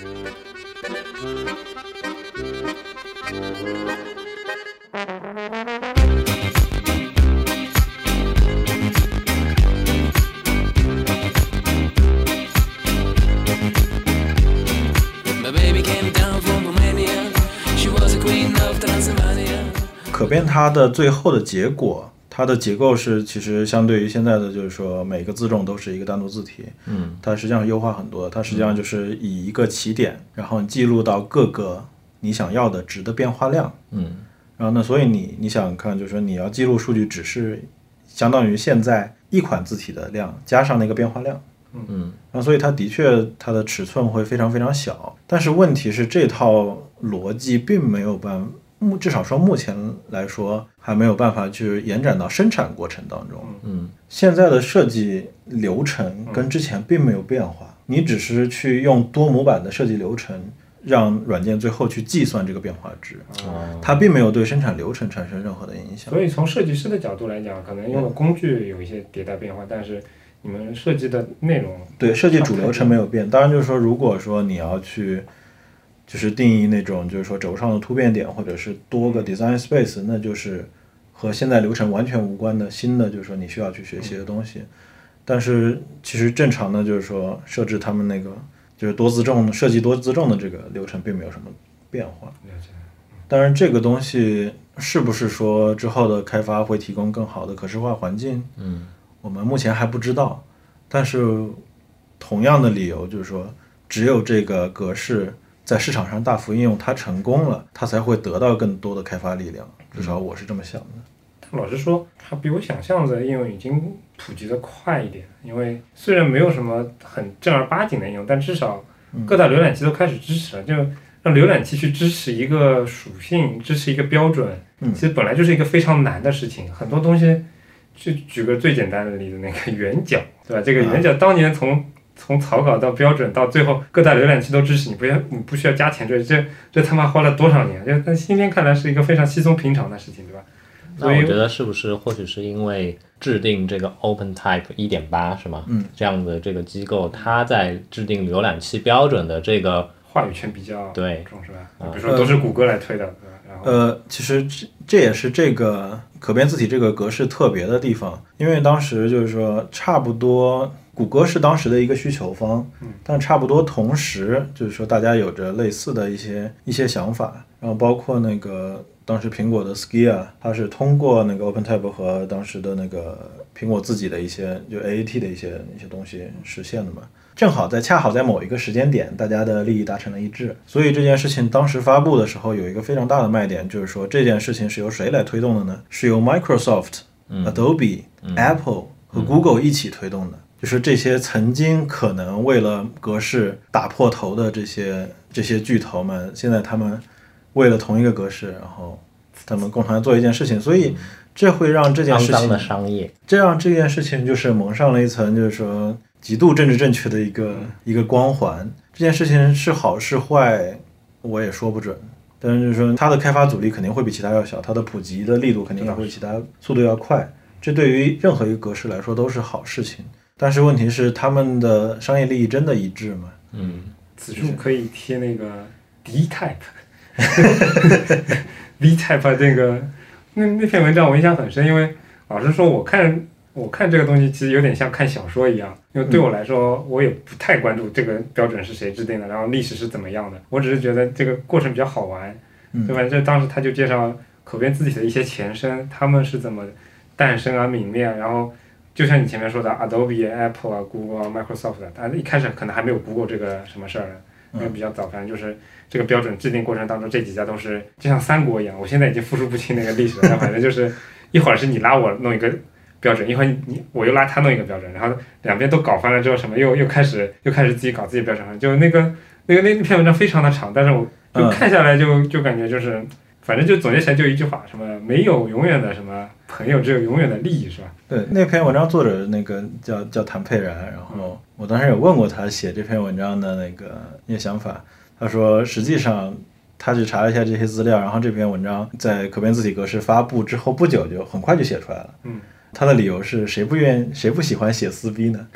S2: 可变它的最后的结果，它的结构是其实相对于现在的就是说每个字重都是一个单独字体，
S1: 嗯，
S2: 它实际上优化很多，它实际上就是以一个起点，然后记录到各个你想要的值的变化量，
S1: 嗯，
S2: 然后呢，所以你你想看就是说你要记录数据只是相当于现在一款字体的量加上那个变化量，
S1: 嗯，
S2: 然后所以它的确它的尺寸会非常非常小，但是问题是这套逻辑并没有办法。至少说目前来说还没有办法去延展到生产过程当中。
S1: 嗯，
S2: 现在的设计流程跟之前并没有变化，你只是去用多模板的设计流程让软件最后去计算这个变化值，
S1: 哦，
S2: 它并没有对生产流程产生任何的影响。
S3: 所以从设计师的角度来讲，可能用的工具有一些迭代变化，但是你们设计的内容，
S2: 对，设计主流程没有变。当然就是说，如果说你要去就是定义那种就是说轴上的突变点或者是多个 design space， 那就是和现在流程完全无关的新的就是说你需要去学习的东西。但是其实正常的就是说设置他们那个就是多字重设计多字重的这个流程并没有什么变化。当然这个东西是不是说之后的开发会提供更好的可视化环境，
S1: 嗯，
S2: 我们目前还不知道。但是同样的理由就是说只有这个格式在市场上大幅应用，它成功了，它才会得到更多的开发力量，至少我是这么想的。
S3: 但老实说，它比我想象的应用已经普及的快一点，因为虽然没有什么很正儿八经的应用，但至少各大浏览器都开始支持了，就让浏览器去支持一个属性，支持一个标准，其实本来就是一个非常难的事情。很多东西，就举个最简单的例子，那个圆角，对吧？这个圆角当年从从草稿到标准到最后各大浏览器都支持，你不要你不需要加前缀，这这他妈花了多少年？就在今天看来是一个非常稀松平常的事情，对吧？
S1: 那我觉得是不是或许是因为制定这个 OpenType 一点八 是吗？
S2: 嗯，
S1: 这样的这个机构，它在制定浏览器标准的这个
S3: 话语权比较
S1: 对
S3: 重，是吧？
S1: 嗯、
S3: 比如说都是谷歌来推的，对吧？然后
S2: 呃，其实这这也是这个可变字体这个格式特别的地方，因为当时就是说差不多。谷歌是当时的一个需求方，但差不多同时，就是说大家有着类似的一些一些想法，然后包括那个当时苹果的 Skia， 它是通过那个 OpenType 和当时的那个苹果自己的一些就 A A T 的一些一些东西实现的嘛。正好在恰好在某一个时间点，大家的利益达成了一致，所以这件事情当时发布的时候有一个非常大的卖点，就是说这件事情是由谁来推动的呢？是由 Microsoft、Adobe、Apple 和 Google 一起推动的。就是这些曾经可能为了格式打破头的这些这些巨头们，现在他们为了同一个格式，然后他们共同来做一件事情，所以这会让这件事情
S1: 肮脏的商业，
S2: 这让这件事情就是蒙上了一层就是说极度政治正确的一个一个光环。这件事情是好是坏，我也说不准。但是就是说它的开发阻力肯定会比其他要小，它的普及的力度肯定也会比其他速度要快，这对于任何一个格式来说都是好事情。但是问题是，他们的商业利益真的一致吗？
S1: 嗯，
S3: 此处可以贴那个 D type V type 这个那那篇文章我印象很深，因为老实说，我看我看这个东西其实有点像看小说一样，因为对我来说，我也不太关注这个标准是谁制定的，然后历史是怎么样的，我只是觉得这个过程比较好玩，对吧？就当时他就介绍可变字体的一些前身，他们是怎么诞生啊、泯灭，然后。就像你前面说的 Adobe、Apple 啊、Google 啊、Microsoft 的，它一开始可能还没有 Google 这个什么事儿呢，因为比较早，反正就是这个标准制定过程当中，这几家都是就像三国一样，我现在已经复述不清那个历史了，但反正就是一会儿是你拉我弄一个标准，一会儿你我又拉他弄一个标准，然后两边都搞翻了之后，什么又又开始又开始自己搞自己标准了，就那个那个那篇文章非常的长，但是我就看下来就就感觉就是。反正就总结起来就一句话，什么没有永远的什么朋友，只有永远的利益，是吧？
S2: 对，那篇文章作者那个叫叫谭佩然，然后我当时有问过他写这篇文章的那个一些想法，他说实际上他去查了一下这些资料，然后这篇文章在可变字体格式发布之后不久就很快就写出来了。
S3: 嗯，
S2: 他的理由是谁不愿谁不喜欢写撕逼呢？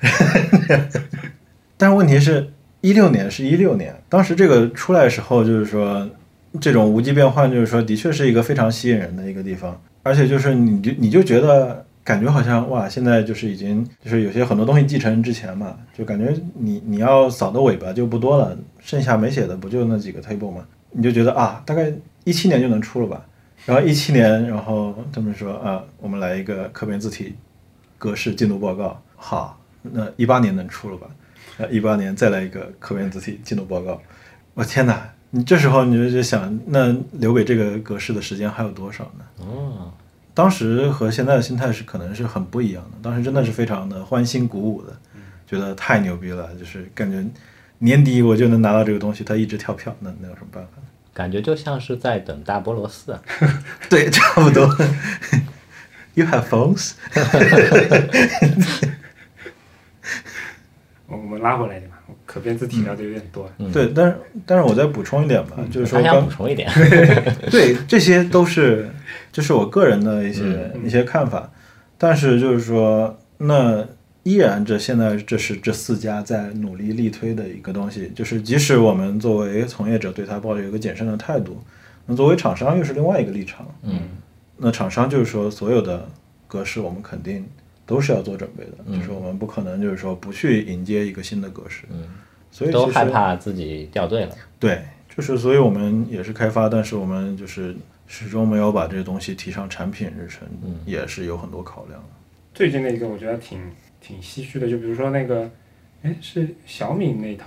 S2: 但是问题是，一六年是一六年，当时这个出来的时候，就是说。这种无极变换，就是说，的确是一个非常吸引人的一个地方，而且就是你就你就觉得感觉好像哇，现在就是已经就是有些很多东西继承之前嘛，就感觉你你要扫的尾巴就不多了，剩下没写的不就那几个 table 吗？你就觉得啊，大概一七年就能出了吧，然后一七年，然后他们说啊，我们来一个可变字体格式进度报告，好，那一八年能出了吧？呃，一八年再来一个可变字体进度报告，我天哪！你这时候你就想，那留给这个格式的时间还有多少呢？
S1: 哦，
S2: 当时和现在的心态是可能是很不一样的。当时真的是非常的欢欣鼓舞的，觉得太牛逼了，就是感觉年底我就能拿到这个东西，它一直跳票，那那有什么办法呢？
S1: 感觉就像是在等大菠萝四啊。
S2: 对，差不多。You have phones
S3: 我们拉回来点吧，可变字体聊的有点多。
S2: 嗯、对，但是但是我再补充一点吧，嗯、就是说刚，
S1: 还想补充一点。
S2: 对，这些都是就是我个人的一些、嗯、一些看法，但是就是说，那依然这现在这是这四家在努力力推的一个东西，就是即使我们作为从业者对它抱着一个谨慎的态度，那作为厂商又是另外一个立场。
S1: 嗯，
S2: 那厂商就是说，所有的格式我们肯定。都是要做准备的，
S1: 嗯、
S2: 就是我们不可能就是说不去迎接一个新的格式，
S1: 嗯，
S2: 所以
S1: 都害怕自己掉队了。
S2: 对，就是所以我们也是开发，但是我们就是始终没有把这些东西提上产品日程，
S1: 嗯，
S2: 也是有很多考量。
S3: 最近的一个我觉得挺挺唏嘘的，就比如说那个，哎，是小米那套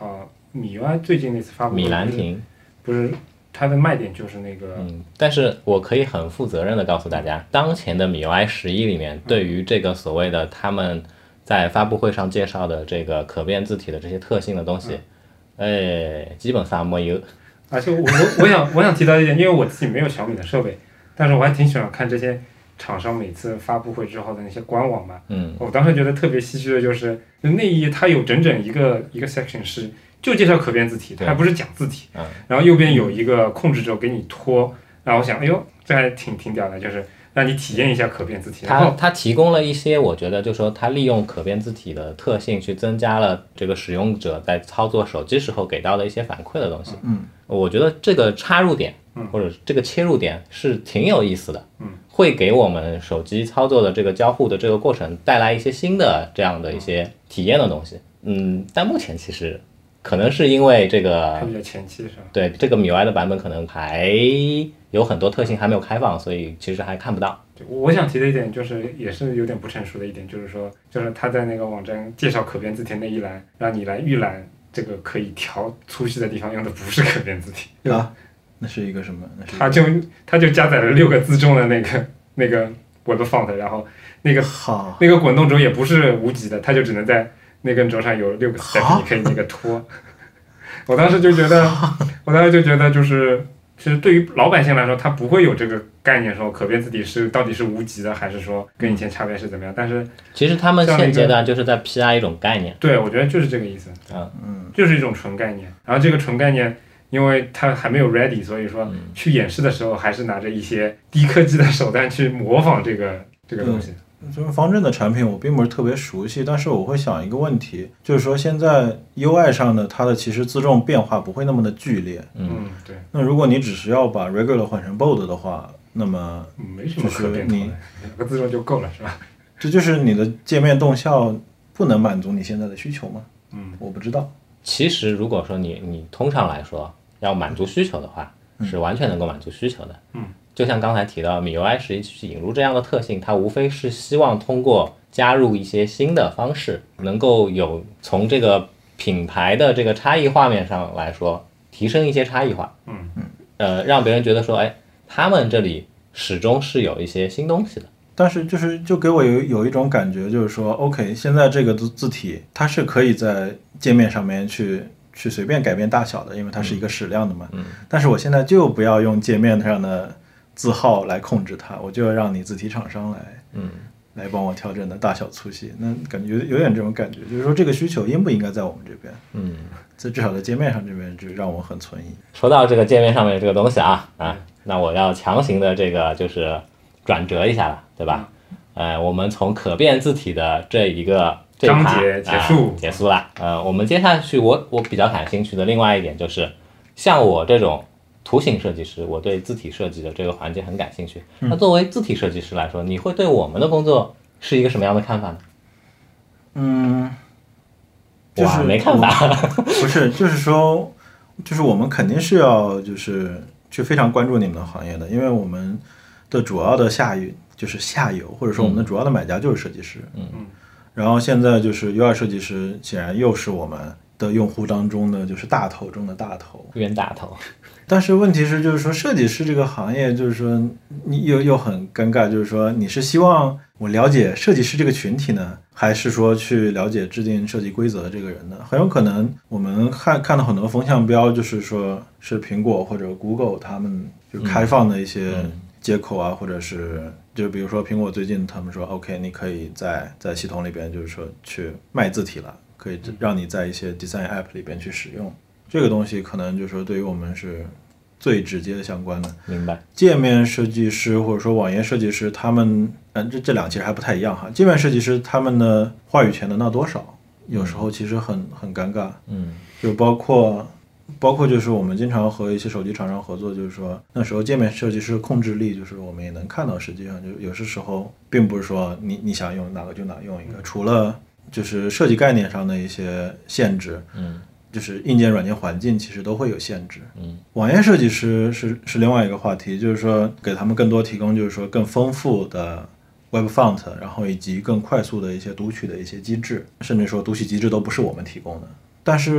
S3: 米 U I 最近那次发布会
S1: 米兰亭
S3: 不是它的卖点就是那个，
S1: 嗯，但是我可以很负责任的告诉大家，当前的米 U I 十一里面，对于这个所谓的他们在发布会上介绍的这个可变字体的这些特性的东西，嗯、哎，基本上没有。
S3: 而且我我我想我想提到一点，因为我自己没有小米的设备，但是我还挺喜欢看这些厂商每次发布会之后的那些官网嘛。
S1: 嗯，
S3: 我当时觉得特别唏嘘的就是那一页它有整整一个一个 section 是就介绍可变字体，它还不是讲字体。
S1: 嗯，
S3: 然后右边有一个控制轴给你拖，然后我想，哎呦，这还挺挺屌的，就是让你体验一下可变字体。然后
S1: 它它提供了一些，我觉得就是说它利用可变字体的特性去增加了这个使用者在操作手机时候给到的一些反馈的东西。
S2: 嗯，
S1: 我觉得这个插入点或者这个切入点是挺有意思的。
S3: 嗯，
S1: 会给我们手机操作的这个交互的这个过程带来一些新的这样的一些体验的东西。嗯，但目前其实可能是因为这个
S3: 还比较前期是吧？
S1: 对，这个米 U I 的版本可能还有很多特性还没有开放，所以其实还看不到。
S3: 我想提的一点就是，也是有点不成熟的一点，就是说，就是他在那个网站介绍可变字体那一栏，让你来预览这个可以调粗细的地方，用的不是可变字体
S2: 啊，那是一个什么？那是
S3: 他就他就加载了六个字重的那个那个 Web Font， 然后那个
S2: 好
S3: 那个滚动轴也不是无极的，它就只能在那根轴上有六个 step， 你可以那个拖。我当时就觉得，我当时就觉得就是。其实对于老百姓来说，他不会有这个概念，说可变字体是到底是无极的，还是说跟以前差别是怎么样？但是
S1: 其实他们现阶段就是在 P I 一种概念。
S3: 对，我觉得就是这个意思。
S1: 嗯
S3: 嗯，就是一种纯概念。然后这个纯概念，因为它还没有 ready， 所以说去演示的时候，还是拿着一些低科技的手段去模仿这个这个东西。
S2: 就是方正的产品我并不是特别熟悉，但是我会想一个问题，就是说现在 U I 上的它的其实自重变化不会那么的剧烈。
S3: 嗯，对。
S2: 那如果你只是要把 regular 换成 bold 的话，那么
S3: 没什么可变动的，两个自重就够了，是吧？
S2: 这就是你的界面动效不能满足你现在的需求吗？
S3: 嗯，
S2: 我不知道。
S1: 其实如果说你你通常来说要满足需求的话，是完全能够满足需求的。
S3: 嗯。
S1: 就像刚才提到米 U I 十一去引入这样的特性，它无非是希望通过加入一些新的方式，能够有从这个品牌的这个差异化面上来说，提升一些差异化。
S3: 嗯
S1: 嗯，呃，让别人觉得说，哎，他们这里始终是有一些新东西的。
S2: 但是就是就给我有有一种感觉，就是说 ，OK， 现在这个字字体它是可以在界面上面去去随便改变大小的，因为它是一个矢量的嘛。
S1: 嗯。
S2: 但是我现在就不要用界面上的字号来控制它，我就要让你字体厂商来，
S1: 嗯，
S2: 来帮我调整的大小粗细。那感觉有点这种感觉，就是说这个需求应不应该在我们这边？
S1: 嗯，
S2: 在至少在界面上这边就让我很存疑。
S1: 说到这个界面上面这个东西啊啊，那我要强行的这个就是转折一下了，对吧？呃，我们从可变字体的这一个这一
S3: 章节结束、
S1: 呃、结束了。呃，我们接下去我我比较感兴趣的另外一点就是，像我这种图形设计师，我对字体设计的这个环节很感兴趣。那作为字体设计师来说，你会对我们的工作是一个什么样的看法呢？
S2: 嗯，就是
S1: 没看法。
S2: 不是，就是说，就是我们肯定是要就是去非常关注你们的行业的，因为我们的主要的下游就是下游，或者说我们的主要的买家就是设计师。
S1: 嗯
S3: 嗯。
S2: 然后现在就是 U I 设计师，显然又是我们的用户当中的就是大头中的大头，
S1: 冤大头。
S2: 但是问题是，就是说设计师这个行业，就是说你又又很尴尬，就是说你是希望我了解设计师这个群体呢，还是说去了解制定设计规则的这个人呢？很有可能我们看看到很多风向标，就是说是苹果或者 Google 他们就开放的一些接口啊，嗯、或者是就比如说苹果最近他们说 OK， 你可以在在系统里边就是说去卖字体了，可以让你在一些 design app 里边去使用。这个东西可能就是说对于我们是最直接的相关的。
S1: 明白。
S2: 界面设计师或者说网页设计师，他们嗯这这两其实还不太一样哈。界面设计师他们的话语权能到多少，有时候其实很很尴尬。
S1: 嗯，
S2: 就包括包括就是我们经常和一些手机厂商合作，就是说那时候界面设计师的控制力，就是我们也能看到，实际上就有些时候并不是说你你想用哪个就哪用一个，除了就是设计概念上的一些限制。
S1: 嗯。
S2: 就是硬件软件环境其实都会有限制。
S1: 嗯，
S2: 网页设计师是是另外一个话题，就是说给他们更多提供就是说更丰富的 Web Font， 然后以及更快速的一些读取的一些机制，甚至说读取机制都不是我们提供的。但是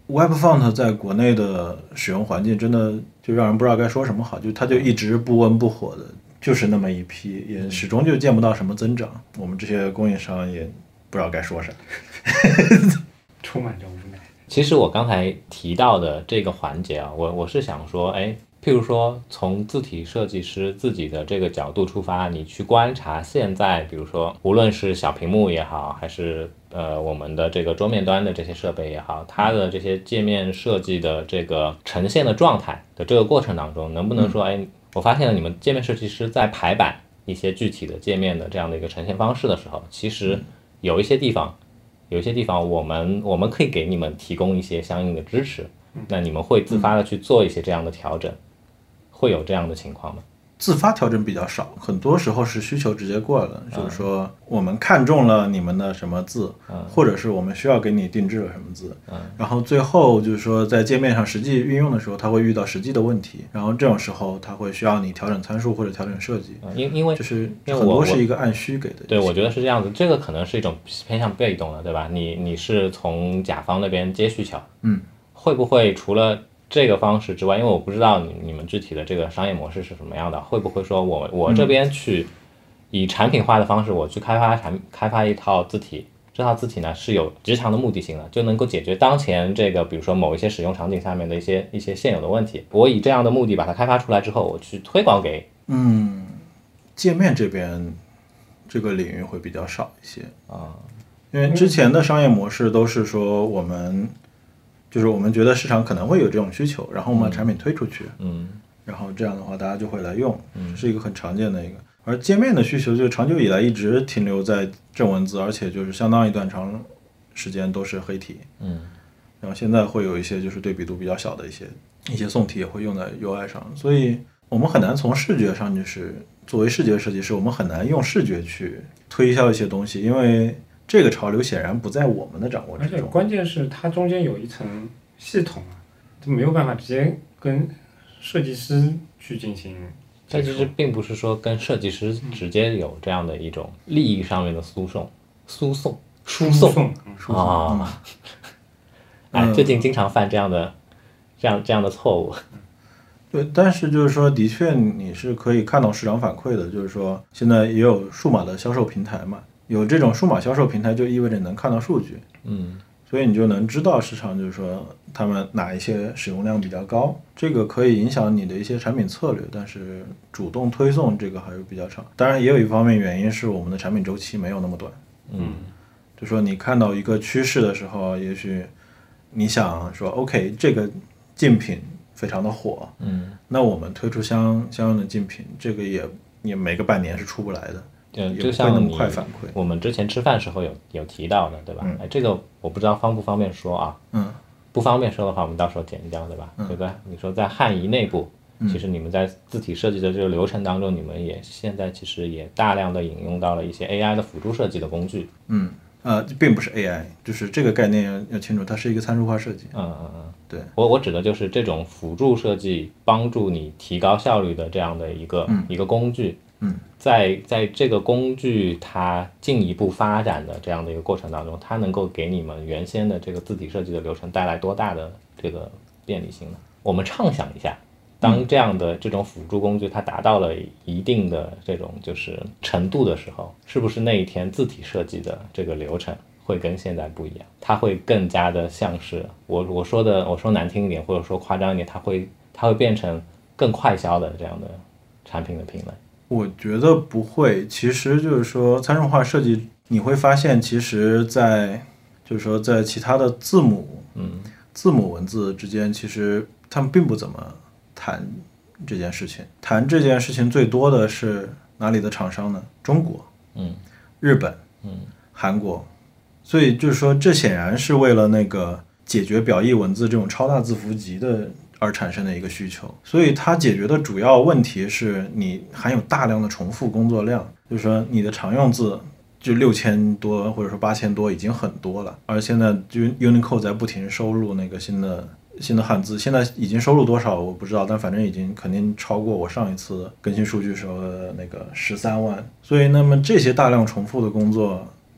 S2: Web Font 在国内的使用环境真的就让人不知道该说什么好，就它就一直不温不火的，就是那么一批，也始终就见不到什么增长。我们这些供应商也不知道该说啥，
S3: 充满着无奈。
S1: 其实我刚才提到的这个环节啊，我我是想说，哎，譬如说从字体设计师自己的这个角度出发，你去观察现在，比如说无论是小屏幕也好，还是呃我们的这个桌面端的这些设备也好，它的这些界面设计的这个呈现的状态的这个过程当中，能不能说，哎，我发现了你们界面设计师在排版一些具体的界面的这样的一个呈现方式的时候，其实有一些地方。有一些地方我们我们可以给你们提供一些相应的支持，那你们会自发的去做一些这样的调整，会有这样的情况吗？
S2: 自发调整比较少，很多时候是需求直接过来了，嗯、就是说我们看中了你们的什么字，嗯、或者是我们需要给你定制了什么字，嗯、然后最后就是说在界面上实际运用的时候，它会遇到实际的问题，然后这种时候它会需要你调整参数或者调整设计，
S1: 嗯、因因为
S2: 就是很多是一个按需给的。
S1: 对，我觉得是这样子，这个可能是一种偏向被动的，对吧？你你是从甲方那边接需求，
S2: 嗯，
S1: 会不会除了这个方式之外，因为我不知道你你们具体的这个商业模式是什么样的，会不会说我我这边去以产品化的方式，我去开发产开发一套字体，这套字体呢是有极强的目的性的，就能够解决当前这个比如说某一些使用场景下面的一些一些现有的问题。我以这样的目的把它开发出来之后，我去推广给
S2: 嗯界面这边这个领域会比较少一些
S1: 啊，
S2: 因为之前的商业模式都是说我们。就是我们觉得市场可能会有这种需求，然后我们把产品推出去，
S1: 嗯，
S2: 然后这样的话大家就会来用，嗯，这是一个很常见的一个。而界面的需求就长久以来一直停留在正文字，而且就是相当一段长时间都是黑体，
S1: 嗯，
S2: 然后现在会有一些就是对比度比较小的一些一些宋体也会用在 U I 上，所以我们很难从视觉上，就是作为视觉设计师，我们很难用视觉去推销一些东西，因为这个潮流显然不在我们的掌握之中，
S3: 而且关键是它中间有一层系统啊，就没有办法直接跟设计师去进行。
S1: 这其实并不是说跟设计师直接有这样的一种利益上面的诉讼、输送、输送啊。哎，最近经常犯这样的、这样这样的错误。
S2: 对，但是就是说，的确你是可以看到市场反馈的，就是说现在也有数码的销售平台嘛。有这种数码销售平台，就意味着能看到数据，
S1: 嗯，
S2: 所以你就能知道市场，就是说他们哪一些使用量比较高，这个可以影响你的一些产品策略，但是主动推送这个还是比较长。当然，也有一方面原因是我们的产品周期没有那么短，
S1: 嗯，
S2: 就说你看到一个趋势的时候，也许你想说 OK 这个竞品非常的火，
S1: 嗯，
S2: 那我们推出相相应的竞品，这个也也每个半年是出不来的。
S1: 嗯，就像你
S2: 快反馈
S1: 我们之前吃饭时候有有提到的，对吧？
S2: 嗯、
S1: 哎，这个我不知道方不方便说啊。
S2: 嗯，
S1: 不方便说的话，我们到时候剪掉，对吧？
S2: 嗯、
S1: 对不对？你说在汉仪内部，
S2: 嗯、
S1: 其实你们在字体设计的这个流程当中，你们也现在其实也大量的引用到了一些 A I 的辅助设计的工具。
S2: 嗯，呃，并不是 A I， 就是这个概念要要清楚，它是一个参数化设计。
S1: 嗯嗯嗯，
S2: 对，
S1: 我我指的就是这种辅助设计，帮助你提高效率的这样的一个、
S2: 嗯、
S1: 一个工具。
S2: 嗯，
S1: 在在这个工具它进一步发展的这样的一个过程当中，它能够给你们原先的这个字体设计的流程带来多大的这个便利性呢？我们畅想一下，当这样的这种辅助工具它达到了一定的这种就是程度的时候，是不是那一天字体设计的这个流程会跟现在不一样？它会更加的像是我我说的我说难听一点，或者说夸张一点，它会它会变成更快销的这样的产品的品类。
S2: 我觉得不会，其实就是说参数化设计，你会发现，其实在就是说在其他的字母，
S1: 嗯，
S2: 字母文字之间，其实他们并不怎么谈这件事情。谈这件事情最多的是哪里的厂商呢？中国，
S1: 嗯，
S2: 日本，
S1: 嗯，
S2: 韩国。所以就是说，这显然是为了那个解决表意文字这种超大字符集的。而产生的一个需求，所以它解决的主要问题是你含有大量的重复工作量，就是说你的常用字就六千多或者说八千多已经很多了，而现在就 Unicode 在不停收录那个新的新的汉字，现在已经收录多少我不知道，但反正已经肯定超过我上一次更新数据时候的那个十三万，所以那么这些大量重复的工作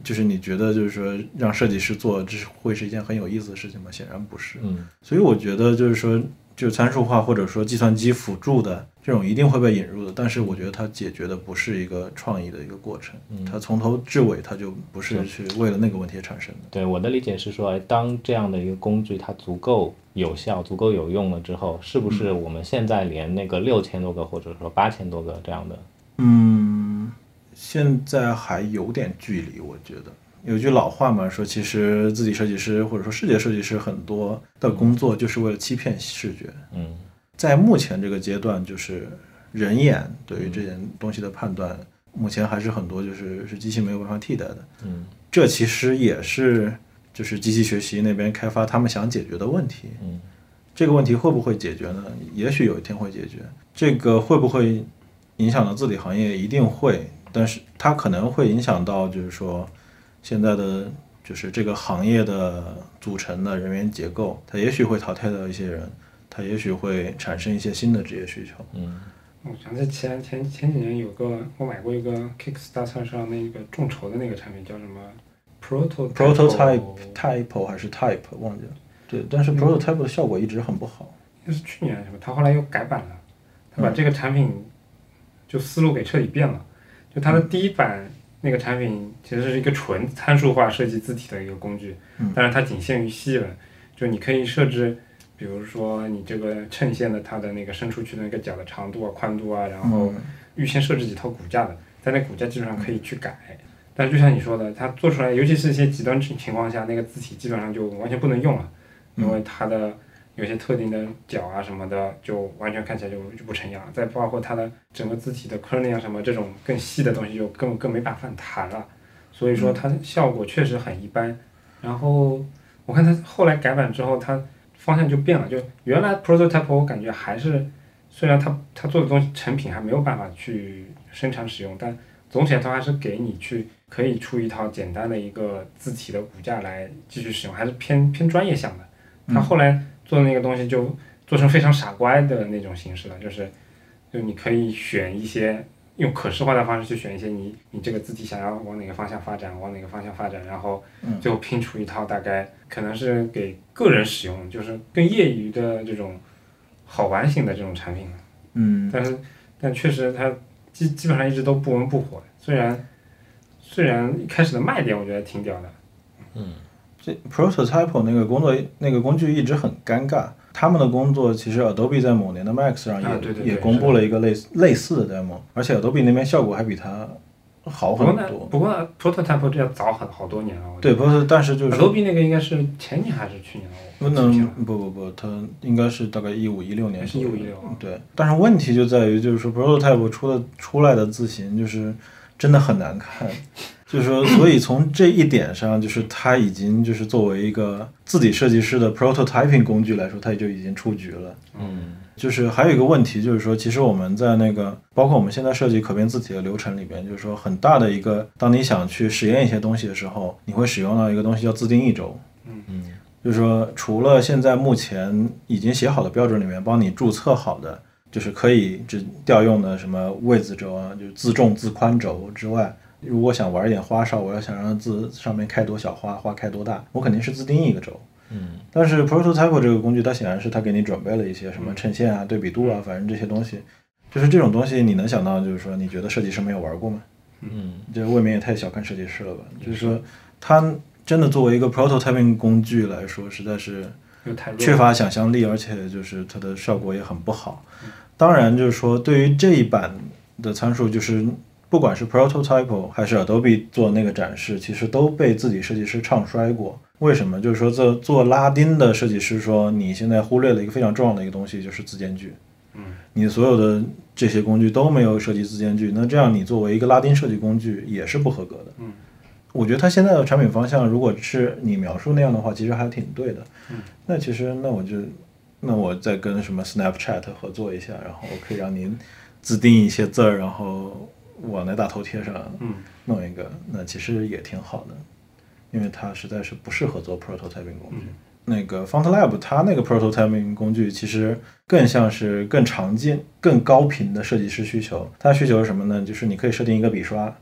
S2: 就是你觉得就是说让设计师做这会是一件很有意思的事情吗？显然不是。
S1: 嗯，
S2: 所以我觉得就是说就是参数化或者说计算机辅助的这种一定会被引入的，但是我觉得它解决的不是一个创意的一个过程，
S1: 嗯、
S2: 它从头至尾它就不是去为了那个问题产生的。
S1: 对，我的理解是说，哎，当这样的一个工具它足够有效、足够有用了之后，是不是我们现在连那个六千多个或者说八千多个这样的？
S2: 嗯，现在还有点距离，我觉得。有句老话嘛，说其实字体设计师或者说视觉设计师很多的工作就是为了欺骗视觉。
S1: 嗯，
S2: 在目前这个阶段，就是人眼对于这件东西的判断，目前还是很多就是是机器没有办法替代的。
S1: 嗯，
S2: 这其实也是就是机器学习那边开发他们想解决的问题。
S1: 嗯，
S2: 这个问题会不会解决呢？也许有一天会解决。这个会不会影响到字体行业？一定会，但是它可能会影响到就是说现在的就是这个行业的组成的人员结构，它也许会淘汰掉一些人，它也许会产生一些新的职业需求。
S1: 嗯，
S3: 我想起前前前几年有个我买过一个 Kickstarter 上那个众筹的那个产品叫什么 Prototype
S2: Prototype Type 还是 Type 忘记了。对，但是 Prototype 的效果一直很不好。
S3: 那是去年什么？他后来又改版了，他把这个产品就思路给彻底变了。就他的第一版那个产品其实是一个纯参数化设计字体的一个工具，但是它仅限于细纹，就你可以设置，比如说你这个衬线的它的那个伸出去的那个角的长度啊、宽度啊，然后预先设置几套骨架的，在那骨架基本上可以去改。但就像你说的，它做出来，尤其是一些极端情况下，那个字体基本上就完全不能用了，因为它的有些特定的角啊什么的，就完全看起来就就不成样。再包括它的整个字体的 kerning 啊什么这种更细的东西，就更更没办法弹了。所以说它效果确实很一般。然后我看它后来改版之后，它方向就变了。就原来 prototype 我感觉还是，虽然它它做的东西成品还没有办法去生产使用，但总体来说还是给你去可以出一套简单的一个字体的骨架来继续使用，还是偏偏专业向的。它后来做的那个东西就做成非常傻瓜的那种形式了，就是就你可以选一些用可视化的方式去选一些你你这个字体想要往哪个方向发展，往哪个方向发展，然后最后拼出一套大概可能是给个人使用，就是更业余的这种好玩型的这种产品了。
S2: 嗯，
S3: 但是但确实它基基本上一直都不温不火，虽然虽然一开始的卖点我觉得挺屌的。
S1: 嗯。
S2: 这 Prototype 那个工作那个工具一直很尴尬，他们的工作其实 Adobe 在某年的 Max 上也、
S3: 啊、对对对
S2: 也公布了一个类似类似的 demo， 而且 Adobe 那边效果还比它好很多。
S3: 不过 Prototype 这要早很好多年了。
S2: 对，不是，但是就是
S3: Adobe 那个应该是前年还是去年了？
S2: 不能不不不，它应该是大概一五一六年。
S3: 是一五一六。
S2: 对，但是问题就在于，就是说 Prototype 出的出来的字型就是真的很难看。就是说，所以从这一点上，就是它已经就是作为一个字体设计师的 prototyping 工具来说，它就已经出局了。
S1: 嗯，
S2: 就是还有一个问题，就是说，其实我们在那个，包括我们现在设计可变字体的流程里边，就是说很大的一个，当你想去实验一些东西的时候，你会使用到一个东西叫自定义轴。
S3: 嗯
S1: 嗯，
S2: 就是说，除了现在目前已经写好的标准里面帮你注册好的，就是可以只调用的什么位字轴啊，就是自重自宽轴之外。如果想玩一点花哨，我要想让字上面开多小花，花开多大，我肯定是自定义一个轴。
S1: 嗯，
S2: 但是 Prototype 这个工具，它显然是它给你准备了一些什么衬线啊、对比度啊，反正这些东西，就是这种东西，你能想到，就是说，你觉得设计师没有玩过吗？
S1: 嗯，
S2: 这未免也太小看设计师了吧？就是说，它真的作为一个 Prototyping 工具来说，实在是缺乏想象力，而且就是它的效果也很不好。当然，就是说，对于这一版的参数，就是不管是 Prototype 还是 Adobe 做那个展示，其实都被自己设计师唱衰过。为什么？就是说做做拉丁的设计师说，你现在忽略了一个非常重要的一个东西，就是字间距。
S3: 嗯，
S2: 你所有的这些工具都没有设计字间距，那这样你作为一个拉丁设计工具也是不合格的。
S3: 嗯，
S2: 我觉得它现在的产品方向，如果是你描述那样的话，其实还挺对的。
S3: 嗯，
S2: 那其实那我就那我再跟什么 Snapchat 合作一下，然后我可以让您自定一些字儿，然后往那大头贴上弄一个，嗯、那其实也挺好的，因为它实在是不适合做 prototyping 工具。嗯、那个 FontLab 它那个 prototyping 工具其实更像是更常见、更高频的设计师需求。它需求是什么呢？就是你可以设定一个笔刷，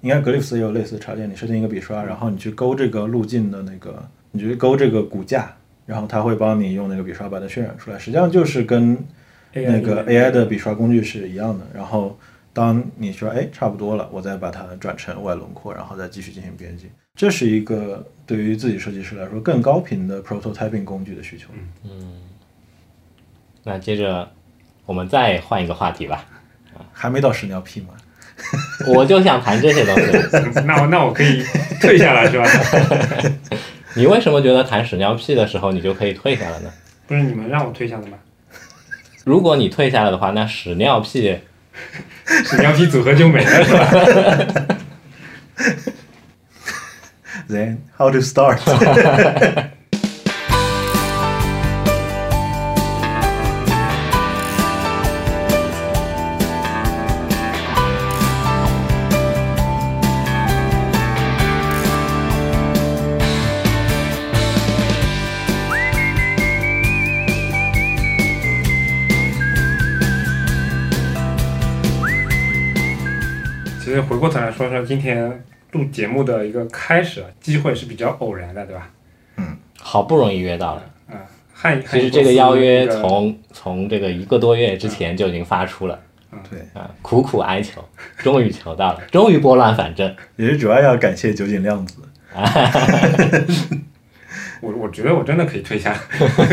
S2: 应该格里夫斯也有类似的插件，你设定一个笔刷，然后你去勾这个路径的那个，你去勾这个骨架，然后它会帮你用那个笔刷把它渲染出来，实际上就是跟那个 A I 的笔刷工具是一样的。然后当你说哎差不多了，我再把它转成外轮廓，然后再继续进行编辑。这是一个对于自己设计师来说更高频的 prototyping 工具的需求。
S1: 嗯，那接着我们再换一个话题吧。
S2: 还没到屎尿屁吗？
S1: 我就想谈这些东西。
S3: 那我那我可以退下来是吧？
S1: 你为什么觉得谈屎尿屁的时候你就可以退下了呢？
S3: 不是你们让我退下的吗？
S1: 如果你退下了的话，那屎尿屁
S3: 屎尿屁组合就没了是吧
S2: ？Then how to start?
S3: 其实回过头来说说今天录节目的一个开始，机会是比较偶然的，对吧？
S1: 嗯，好不容易约到了。
S3: 啊，汉
S1: 其实这个邀约从从这个一个多月之前就已经发出了。
S2: 嗯，对
S1: 啊，苦苦哀求，终于求到了，终于拨乱反正。
S2: 也是主要要感谢酒井亮子。
S3: 我我觉得我真的可以退下。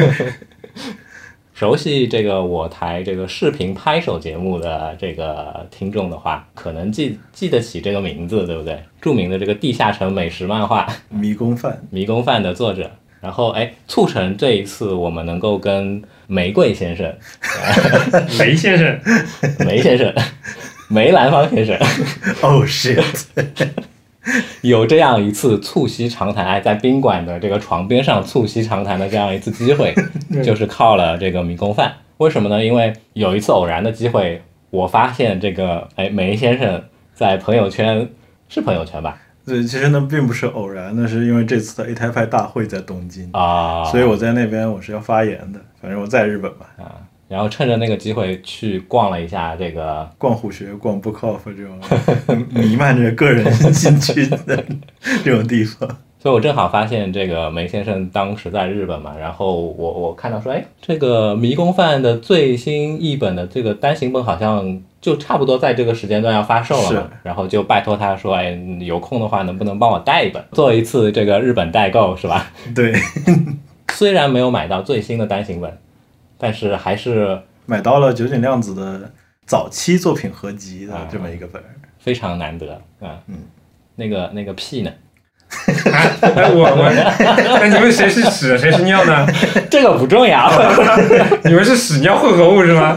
S1: 熟悉这个我台这个视频拍手节目的这个听众的话，可能记记得起这个名字，对不对？著名的这个地下城美食漫画《
S2: 迷宫饭》，
S1: 迷宫饭的作者。然后哎，促成这一次我们能够跟玫瑰先生、
S3: 梅先生、
S1: 梅先生、梅兰芳先生
S2: ，Oh shit，
S1: 有这样一次促膝长谈，哎，在宾馆的这个床边上促膝长谈的这样一次机会，就是靠了这个迷宫饭。为什么呢？因为有一次偶然的机会，我发现这个哎梅先生在朋友圈，是朋友圈吧？
S2: 对，其实呢并不是偶然，那是因为这次的 A 台派大会在东京
S1: 啊，
S2: 所以我在那边我是要发言的，反正我在日本嘛
S1: 啊。然后趁着那个机会去逛了一下这个
S2: 逛虎穴、逛 Book Off 这种弥漫着个人兴趣的这种地方。
S1: 所以我正好发现这个梅先生当时在日本嘛，然后我我看到说，哎，这个迷宫饭的最新译本的这个单行本好像就差不多在这个时间段要发售了嘛，然后就拜托他说，哎，有空的话能不能帮我带一本，做一次这个日本代购是吧？
S2: 对，
S1: 虽然没有买到最新的单行本，但是还是
S2: 买到了酒井亮子的早期作品合集的这么一个本，
S1: 啊、非常难得啊。嗯，那个那个屁呢？
S3: 哎，我我，那你们谁是屎，谁是尿呢？
S1: 这个不重要。
S3: 你们是屎尿混合物是吗？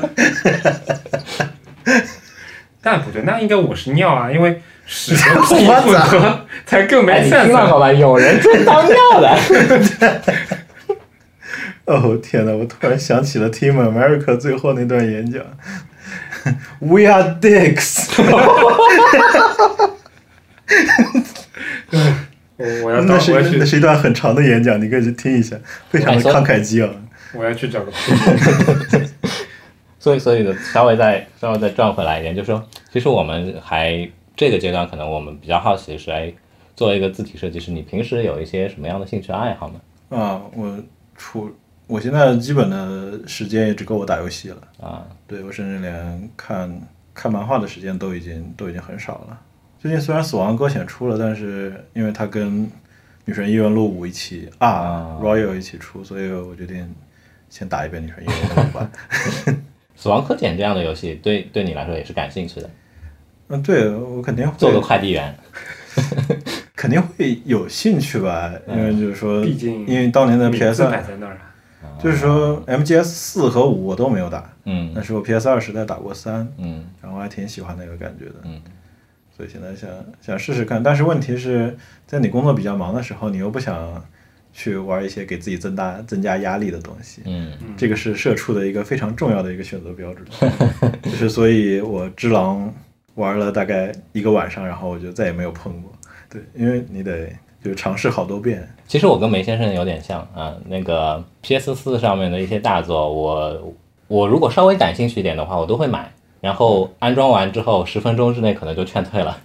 S3: 但不对，那应该我是尿啊，因为屎和屁混合才更没 sense。
S1: 听到好吧？有人真当尿的。
S2: 哦天哪！我突然想起了 Team America 最后那段演讲 ，We are dicks
S3: 我要
S2: 那是那是一段很长的演讲，你可以去听一下，非常的慷慨激昂。
S3: 我要去找个。
S1: 所以，所以呢，稍微再稍微再转回来一点，就是说，其实我们还这个阶段，可能我们比较好奇的是，哎，作为一个字体设计师，你平时有一些什么样的兴趣爱好吗？
S2: 啊，我除我现在基本的时间也只够我打游戏了
S1: 啊。
S2: 对，我甚至连看看漫画的时间都已经都已经很少了。最近虽然《死亡搁浅》出了，但是因为它跟《女神异闻录五》一起啊，啊 Royal 一起出，所以我决定先打一遍《女神异闻录》吧。
S1: 死亡搁浅这样的游戏，对对你来说也是感兴趣的。
S2: 嗯，对我肯定会
S1: 做个快递员，
S2: 肯定会有兴趣吧？因为就是说，
S3: 毕竟
S2: 因为当年的 P S 二
S3: 摆在那儿，
S2: 就是说 M G S 四和五我都没有打，
S1: 嗯，
S2: 但是我 P S 二时代打过三，
S1: 嗯，
S2: 然后我还挺喜欢那个感觉的，
S1: 嗯，
S2: 所以现在想想试试看，但是问题是在你工作比较忙的时候，你又不想去玩一些给自己增大增加压力的东西，
S1: 嗯，
S2: 这个是社畜的一个非常重要的一个选择标准，就是所以我只狼玩了大概一个晚上，然后我就再也没有碰过，对，因为你得就尝试好多遍。
S1: 其实我跟梅先生有点像啊，那个 P S 四 上面的一些大作，我我如果稍微感兴趣一点的话，我都会买，然后安装完之后十分钟之内可能就劝退了。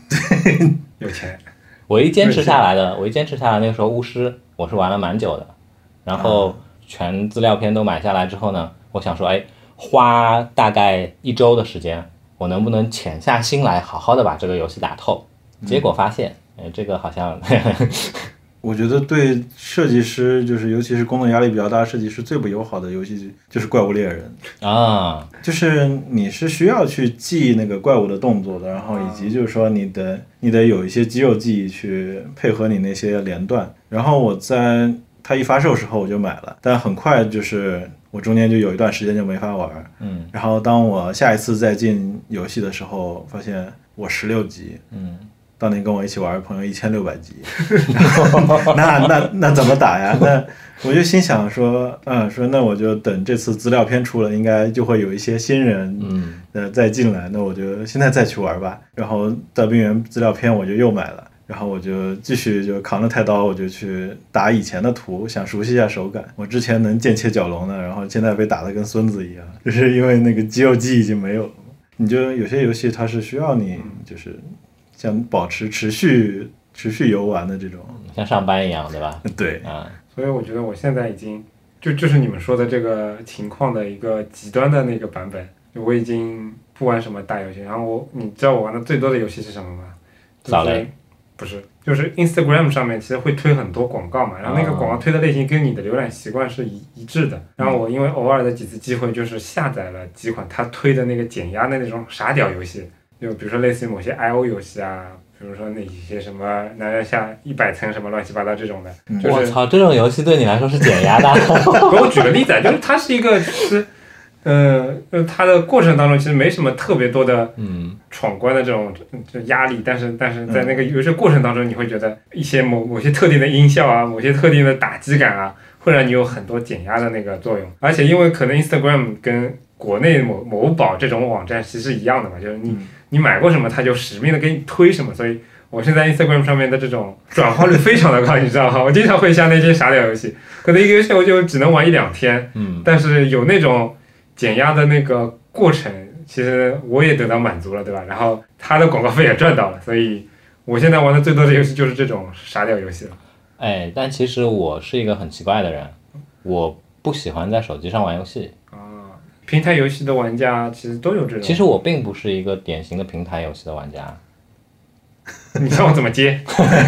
S3: 有钱。
S1: 唯一坚持下来的，唯一坚持下来那个时候巫师我是玩了蛮久的，然后全资料片都买下来之后呢，我想说，哎，花大概一周的时间，我能不能潜下心来好好的把这个游戏打透？结果发现，哎，这个好像
S2: 我觉得对设计师，就是尤其是工作压力比较大的设计师最不友好的游戏就是怪物猎人
S1: 啊，
S2: 就是你是需要去记那个怪物的动作的，然后以及就是说你的你得有一些肌肉记忆去配合你那些连段。然后我在它一发售时候我就买了，但很快就是我中间就有一段时间就没法玩。
S1: 嗯，
S2: 然后当我下一次再进游戏的时候，发现我十六级，
S1: 嗯。
S2: 当年跟我一起玩的朋友一千六百级，那那那怎么打呀？那我就心想说，嗯，说那我就等这次资料片出了，应该就会有一些新人，
S1: 嗯，
S2: 呃，再进来，那我就现在再去玩吧。然后大冰原资料片我就又买了，然后我就继续就扛着太刀，我就去打以前的图，想熟悉一下手感。我之前能剑切角龙的，然后现在被打得跟孙子一样，就是因为那个肌肉记忆已经没有了。你就有些游戏它是需要你就是想保持持续持续游玩的这种，
S1: 像上班一样，对吧？
S2: 对
S1: 啊，
S3: 所以我觉得我现在已经就就是你们说的这个情况的一个极端的那个版本，我已经不玩什么大游戏。然后我你知道我玩的最多的游戏是什么吗？
S1: 扫雷？
S3: 不是，就是 Instagram 上面其实会推很多广告嘛，然后那个广告推的类型跟你的浏览习惯是一一致的。然后我因为偶尔的几次机会，就是下载了几款他推的那个减压的那种傻屌游戏。就比如说类似于某些 I O 游戏啊，比如说那些什么男人下一百层什么乱七八糟这种的，就是
S1: 我操，这种游戏对你来说是减压的。
S3: 给我举个例子啊，就是它是一个，其实，呃，它的过程当中其实没什么特别多的
S1: 嗯
S3: 闯关的这种就压力，但是但是在那个游戏过程当中，你会觉得一些某某些特定的音效啊，某些特定的打击感啊，会让你有很多减压的那个作用。而且因为可能 Instagram 跟国内某某宝这种网站其实一样的嘛，就是你。你买过什么，他就使命的给你推什么，所以我现在 Instagram 上面的这种转化率非常的高，你知道吗？我经常会下那些傻屌游戏，可能一个游戏我就只能玩一两天，
S1: 嗯，
S3: 但是有那种减压的那个过程，其实我也得到满足了，对吧？然后他的广告费也赚到了，所以我现在玩的最多的游戏就是这种傻屌游戏了。
S1: 哎，但其实我是一个很奇怪的人，我不喜欢在手机上玩游戏。
S3: 平台游戏的玩家其实都有这种。
S1: 其实我并不是一个典型的平台游戏的玩家。
S3: 你让我怎么接？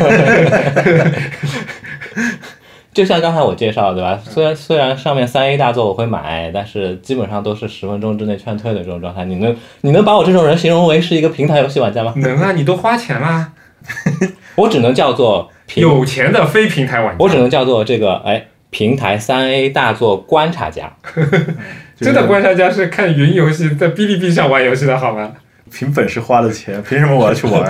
S1: 就像刚才我介绍，对吧？虽然虽然上面三 A 大作我会买，但是基本上都是十分钟之内劝退的这种状态。你能你能把我这种人形容为是一个平台游戏玩家吗？
S3: 能啊，你都花钱啦。
S1: 我只能叫做
S3: 有钱的非平台玩家。
S1: 我只能叫做这个哎平台三 A 大作观察家。
S3: 真的观察家是看云游戏，在哔哩哔哩上玩游戏的好吗？
S2: 凭本事花的钱，凭什么我要去玩？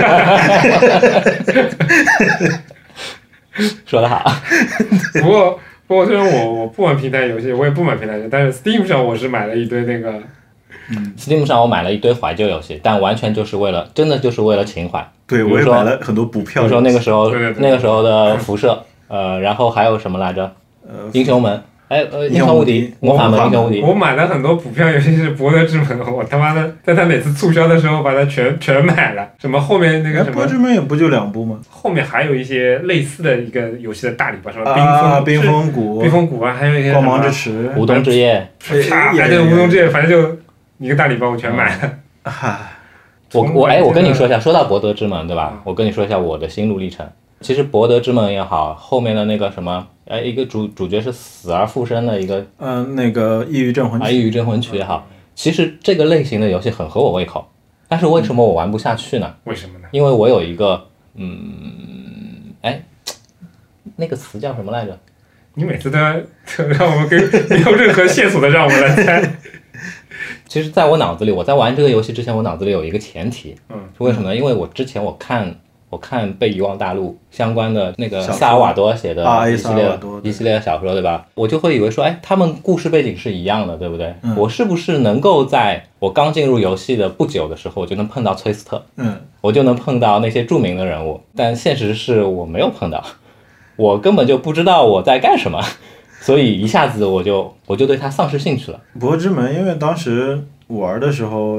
S1: 说得好。
S3: 不过不过虽然我我不玩平台游戏，我也不买平台游戏，但是 Steam 上我是买了一堆那个。
S1: 嗯 Steam 上我买了一堆怀旧游戏，但完全就是为了，真的就是为了情怀。
S2: 对，我也买了很多补票。
S1: 比如说那个时候，
S3: 对对对
S1: 那个时候的辐射，呃，然后还有什么来着？
S2: 呃，
S1: 英雄门。哎呃，英雄无敌，魔法门，英雄无敌。
S3: 我买了很多补票游戏是博德之门，我他妈的在他每次促销的时候把它全全买了。什么后面那个什么，
S2: 博德之门也不就两部吗？
S3: 后面还有一些类似的一个游戏的大礼包，什么冰封、
S2: 啊、冰封谷、
S3: 冰封谷啊，还有一些
S2: 光芒之池、
S1: 无冬之夜，
S3: 啪，还有无冬之夜，反正就一个大礼包我全买了。
S2: 啊，
S1: 我我哎，我跟你说一下，说到博德之门，对吧？我跟你说一下我的心路历程。其实博德之门也好，后面的那个什么，哎，一个主主角是死而复生的一个，
S2: 嗯、呃，那个异域镇魂曲，
S1: 啊，异域镇魂曲也好，其实这个类型的游戏很合我胃口，但是为什么我玩不下去呢？
S3: 为什么呢？
S1: 因为我有一个，嗯，哎，那个词叫什么来着？
S3: 你每次都要让我们给没有任何线索的让我们来猜。
S1: 其实，在我脑子里，我在玩这个游戏之前，我脑子里有一个前提，
S3: 嗯，
S1: 是为什么呢？因为我之前我看。我看被遗忘大陆相关的那个萨尔瓦多写的一系列一系列的小说，对吧？我就会以为说，哎，他们故事背景是一样的，对不对？
S2: 嗯、
S1: 我是不是能够在我刚进入游戏的不久的时候，我就能碰到崔斯特，
S2: 嗯，
S1: 我就能碰到那些著名的人物？但现实是我没有碰到，我根本就不知道我在干什么，所以一下子我就我就对他丧失兴趣了。
S2: 博德之门，因为当时玩的时候。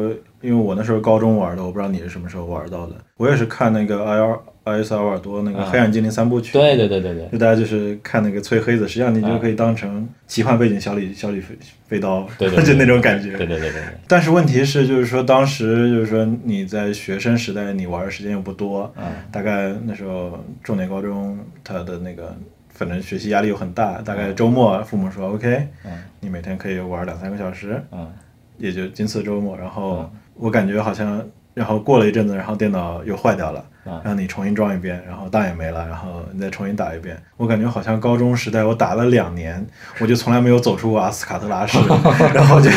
S2: 因为我那时候高中玩的，我不知道你是什么时候玩到的。我也是看那个埃尔埃斯尔瓦多那个《黑暗精灵三部曲》，
S1: 对对对对对，
S2: 就大家就是看那个催黑子，实际上你就可以当成奇幻背景小李小李飞飞刀，
S1: 对对，
S2: 就那种感觉。
S1: 对对对对。
S2: 但是问题是，就是说当时就是说你在学生时代，你玩的时间又不多，
S1: 嗯，
S2: 大概那时候重点高中，他的那个反正学习压力又很大，大概周末父母说 OK，
S1: 嗯，
S2: 你每天可以玩两三个小时，
S1: 嗯，
S2: 也就仅此周末。然后我感觉好像，然后过了一阵子，然后电脑又坏掉了。然后你重新装一遍，然后档也没了，然后你再重新打一遍。我感觉好像高中时代我打了两年，我就从来没有走出过阿斯卡特拉市，然后就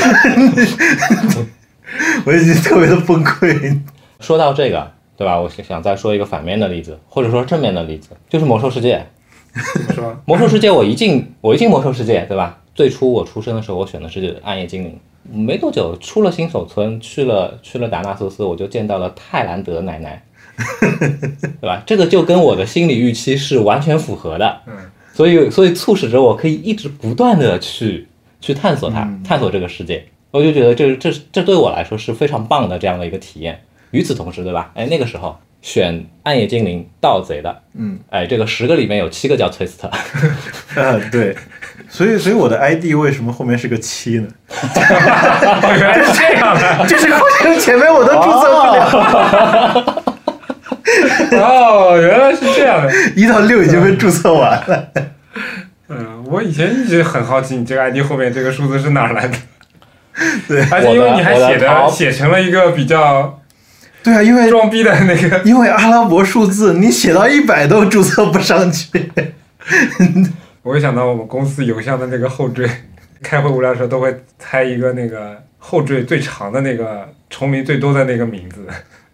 S2: 我已经特别的崩溃。
S1: 说到这个，对吧？我想再说一个反面的例子，或者说正面的例子，就是魔兽世界。
S3: 怎么说？
S1: 魔兽世界我一进我一进魔兽世界，对吧？最初我出生的时候，我选的是暗夜精灵。没多久出了新手村，去了去了达纳修斯，我就见到了泰兰德奶奶。对吧？这个就跟我的心理预期是完全符合的，
S3: 嗯，
S1: 所以所以促使着我可以一直不断的去去探索它，
S2: 嗯、
S1: 探索这个世界。我就觉得这这这对我来说是非常棒的这样的一个体验。与此同时，对吧？哎，那个时候选暗夜精灵盗贼的，
S2: 嗯，
S1: 哎，这个十个里面有七个叫崔斯特。
S2: 啊，对，所以所以我的 I D 为什么后面是个七呢？
S3: 原来是这样的，
S2: 就是好像前面我都注册不了。
S3: 哦哦，原来是这样的，
S2: 一到六已经被注册完了。
S3: 嗯，我以前一直很好奇，你这个 I D 后面这个数字是哪儿来的？
S2: 对，
S3: 而且因为你还写的写成了一个比较，
S2: 对啊，因为
S3: 装逼的那个，
S2: 因为阿拉伯数字你写到一百都注册不上去。
S3: 我会想到我们公司邮箱的那个后缀，开会无聊的时候都会猜一个那个后缀最长的那个重名最多的那个名字。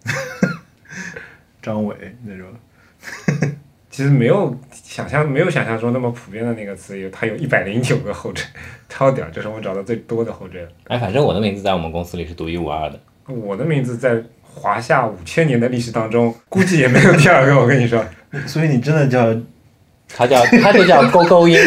S2: 张伟那种，
S3: 其实没有想象没有想象中那么普遍的那个词，有它有一百零九个后缀，超屌，这是我找到最多的后缀了。
S1: 哎，反正我的名字在我们公司里是独一无二的。
S3: 我的名字在华夏五千年的历史当中，估计也没有第二个。我跟你说，
S2: 所以你真的叫，
S1: 他叫他就叫勾勾音。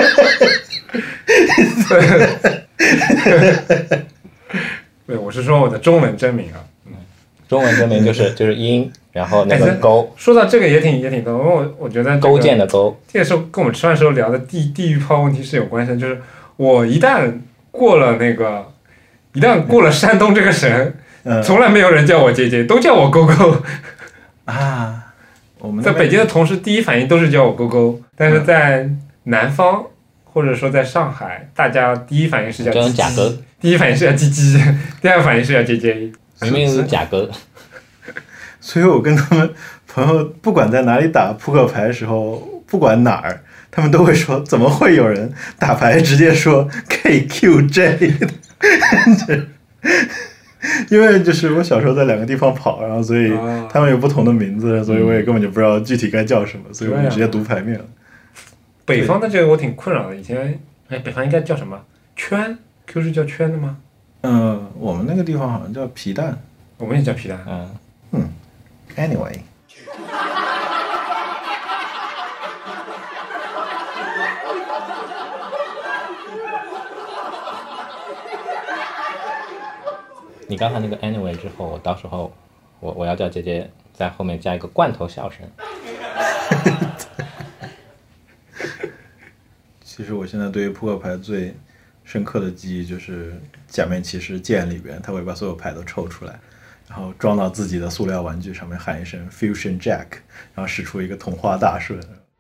S3: 对，我是说我的中文真名啊。
S1: 中文真名就是就是音，然后那个勾。
S3: 说到这个也挺也挺逗，因为我我觉得、这个、
S1: 勾践的勾，
S3: 这个时候跟我们吃饭时候聊的地地域炮问题是有关系的，就是我一旦过了那个，一旦过了山东这个省，
S2: 嗯、
S3: 从来没有人叫我姐姐，都叫我勾勾
S2: 啊。我们
S3: 在北京的同事第一反应都是叫我勾勾，但是在南方或者说在上海，大家第一反应是叫鸡鸡，第一反应是叫鸡鸡，第二反应是叫姐姐。
S1: 明明是假哥，
S2: 所以我跟他们朋友不管在哪里打扑克牌的时候，不管哪儿，他们都会说怎么会有人打牌直接说 K Q J 因为就是我小时候在两个地方跑，然后所以他们有不同的名字，所以我也根本就不知道具体该叫什么，所以我们直接读牌面了。
S3: 北方的这个我挺困扰的，以前哎，北方应该叫什么圈 ？Q 是叫圈的吗？
S2: 嗯，我们那个地方好像叫皮蛋，
S3: 我们也叫皮蛋。
S1: 嗯
S2: 嗯 ，anyway，
S1: 你刚才那个 anyway 之后，我到时候我我要叫姐姐在后面加一个罐头笑声。
S2: 其实我现在对于扑克牌最深刻的记忆就是假面骑士剑里边，他会把所有牌都抽出来，然后装到自己的塑料玩具上面，喊一声 Fusion Jack， 然后使出一个同花大顺。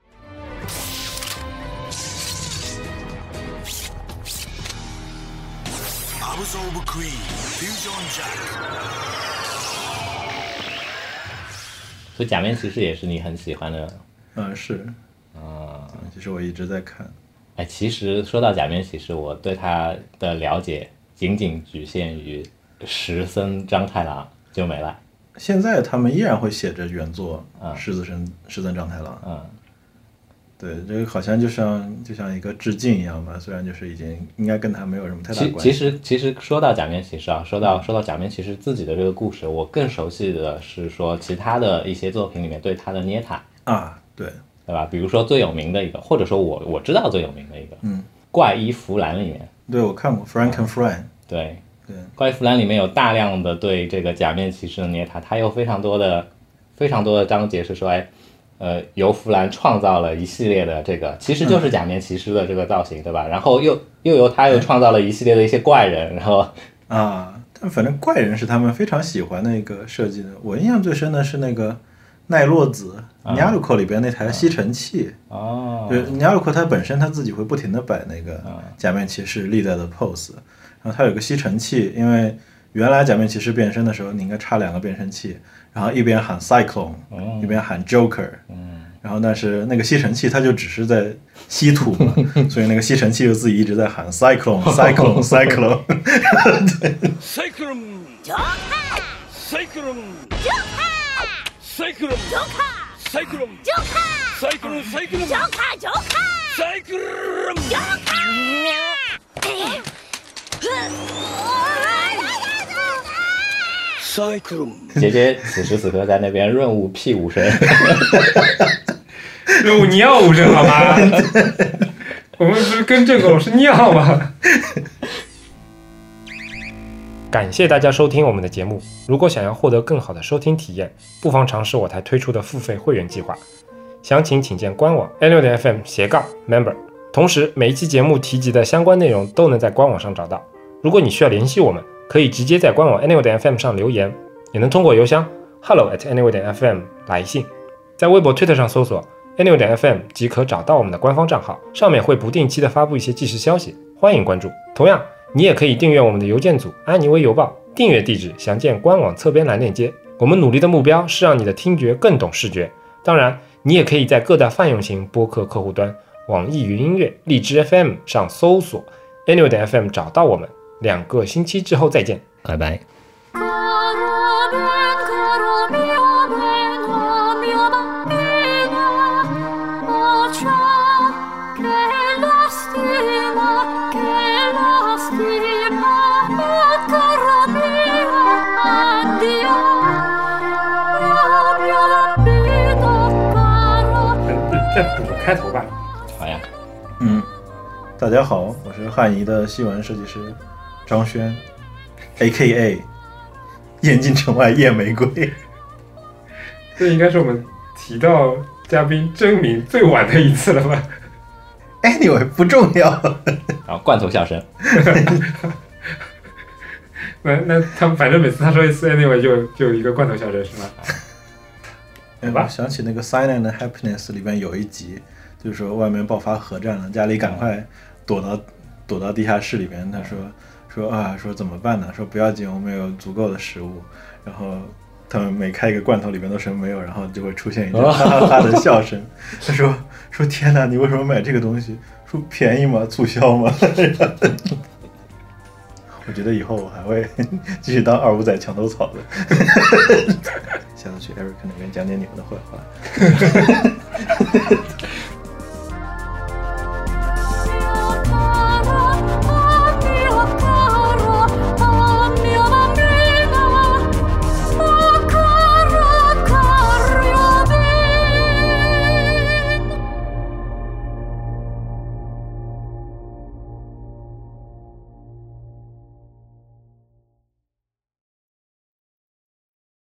S1: 所以假面骑士也是你很喜欢的。
S2: 嗯，是
S1: 啊，
S2: 其实我一直在看。
S1: 哎，其实说到假面骑士，我对他的了解仅仅局限于石森章太郎就没了。
S2: 现在他们依然会写着原作《狮子神石森章太郎》。
S1: 嗯，
S2: 对，这个好像就像就像一个致敬一样吧，虽然就是已经应该跟他没有什么太大关系。
S1: 其实其实说到假面骑士啊，说到说到假面骑士自己的这个故事，我更熟悉的是说其他的一些作品里面对他的捏塔
S2: 啊，对。
S1: 对吧？比如说最有名的一个，或者说我我知道最有名的一个，
S2: 嗯，
S1: 怪医弗兰里面，
S2: 对我看过 Frankenfran，、
S1: 嗯、对，
S2: 对，
S1: 怪异弗兰里面有大量的对这个假面骑士的捏他，他有非常多的非常多的章节是说，哎，呃，由弗兰创造了一系列的这个，其实就是假面骑士的这个造型，嗯、对吧？然后又又由他又创造了一系列的一些怪人，然后
S2: 啊，但反正怪人是他们非常喜欢的一个设计的。我印象最深的是那个奈洛子尼亚鲁克里边那台吸尘器。
S1: 哦，
S2: 就是尼亚鲁克他本身他自己会不停的摆那个假面骑士历代的 pose，、嗯、然后他有个吸尘器，因为原来假面骑士变身的时候你应该插两个变声器，然后一边喊 Cyclone、嗯、一边喊 Joker、嗯、然后但是那个吸尘器它就只是在吸土嘛所以那个吸尘器就自己一直在喊 Cyclone Cyclone Cyclone
S4: Cyclone Joker Cyclone Joker Cyclone Joker Cyclone Joker Cyclone Cyclone Joker Joker Cyclone Joker
S1: 姐姐此时此刻在那边润物屁无声
S3: 润物尿无声好吗我们不是跟这狗是尿吗感谢大家收听我们的节目，如果想要获得更好的收听体验，不妨尝试我台推出的付费会员计划，详情请见官网 N 六点 F M 斜杠 member。 同时每一期节目提及的相关内容都能在官网上找到。如果你需要联系我们，可以直接在官网 N 六点 F M 上留言，也能通过邮箱 hello at N 六点 F M 来信，在微博 Twitter 上搜索 N 六点 F M 即可找到我们的官方账号，上面会不定期的发布一些即时消息，欢迎关注。同样你也可以订阅我们的邮件组安妮微邮报，订阅地址详见官网侧边栏链接。我们努力的目标是让你的听觉更懂视觉，当然你也可以在各大泛用型播客客户端网易云音乐、荔枝 F M 上搜索 N 六点 F M 找到我们。两个星期之后再见，
S1: 拜拜。
S3: 再补个开头吧。
S1: 好呀。
S2: 嗯，大家好，我是汉仪的西文设计师张轩 A K A 眼镜城外夜玫瑰。
S3: 这应该是我们提到嘉宾真名最晚的一次了吧。
S2: Anyway 不重要。
S1: 然后罐头笑声。
S3: 那那他们反正每次他说一次 Anyway 就就一个罐头笑声是吗？
S2: 哎，我想起那个 Sign and Happiness 里面有一集，就是说外面爆发核战了，家里赶快躲到躲到地下室里面。他说说啊，说怎么办呢？说不要紧，我们有足够的食物。然后他们每开一个罐头里面都什么没有，然后就会出现一阵哈哈哈的笑声。他说说天哪，你为什么买这个东西？说便宜吗？促销吗？我觉得以后我还会继续当二五仔墙头草的。下次去 Eric 那边讲点你们的坏话。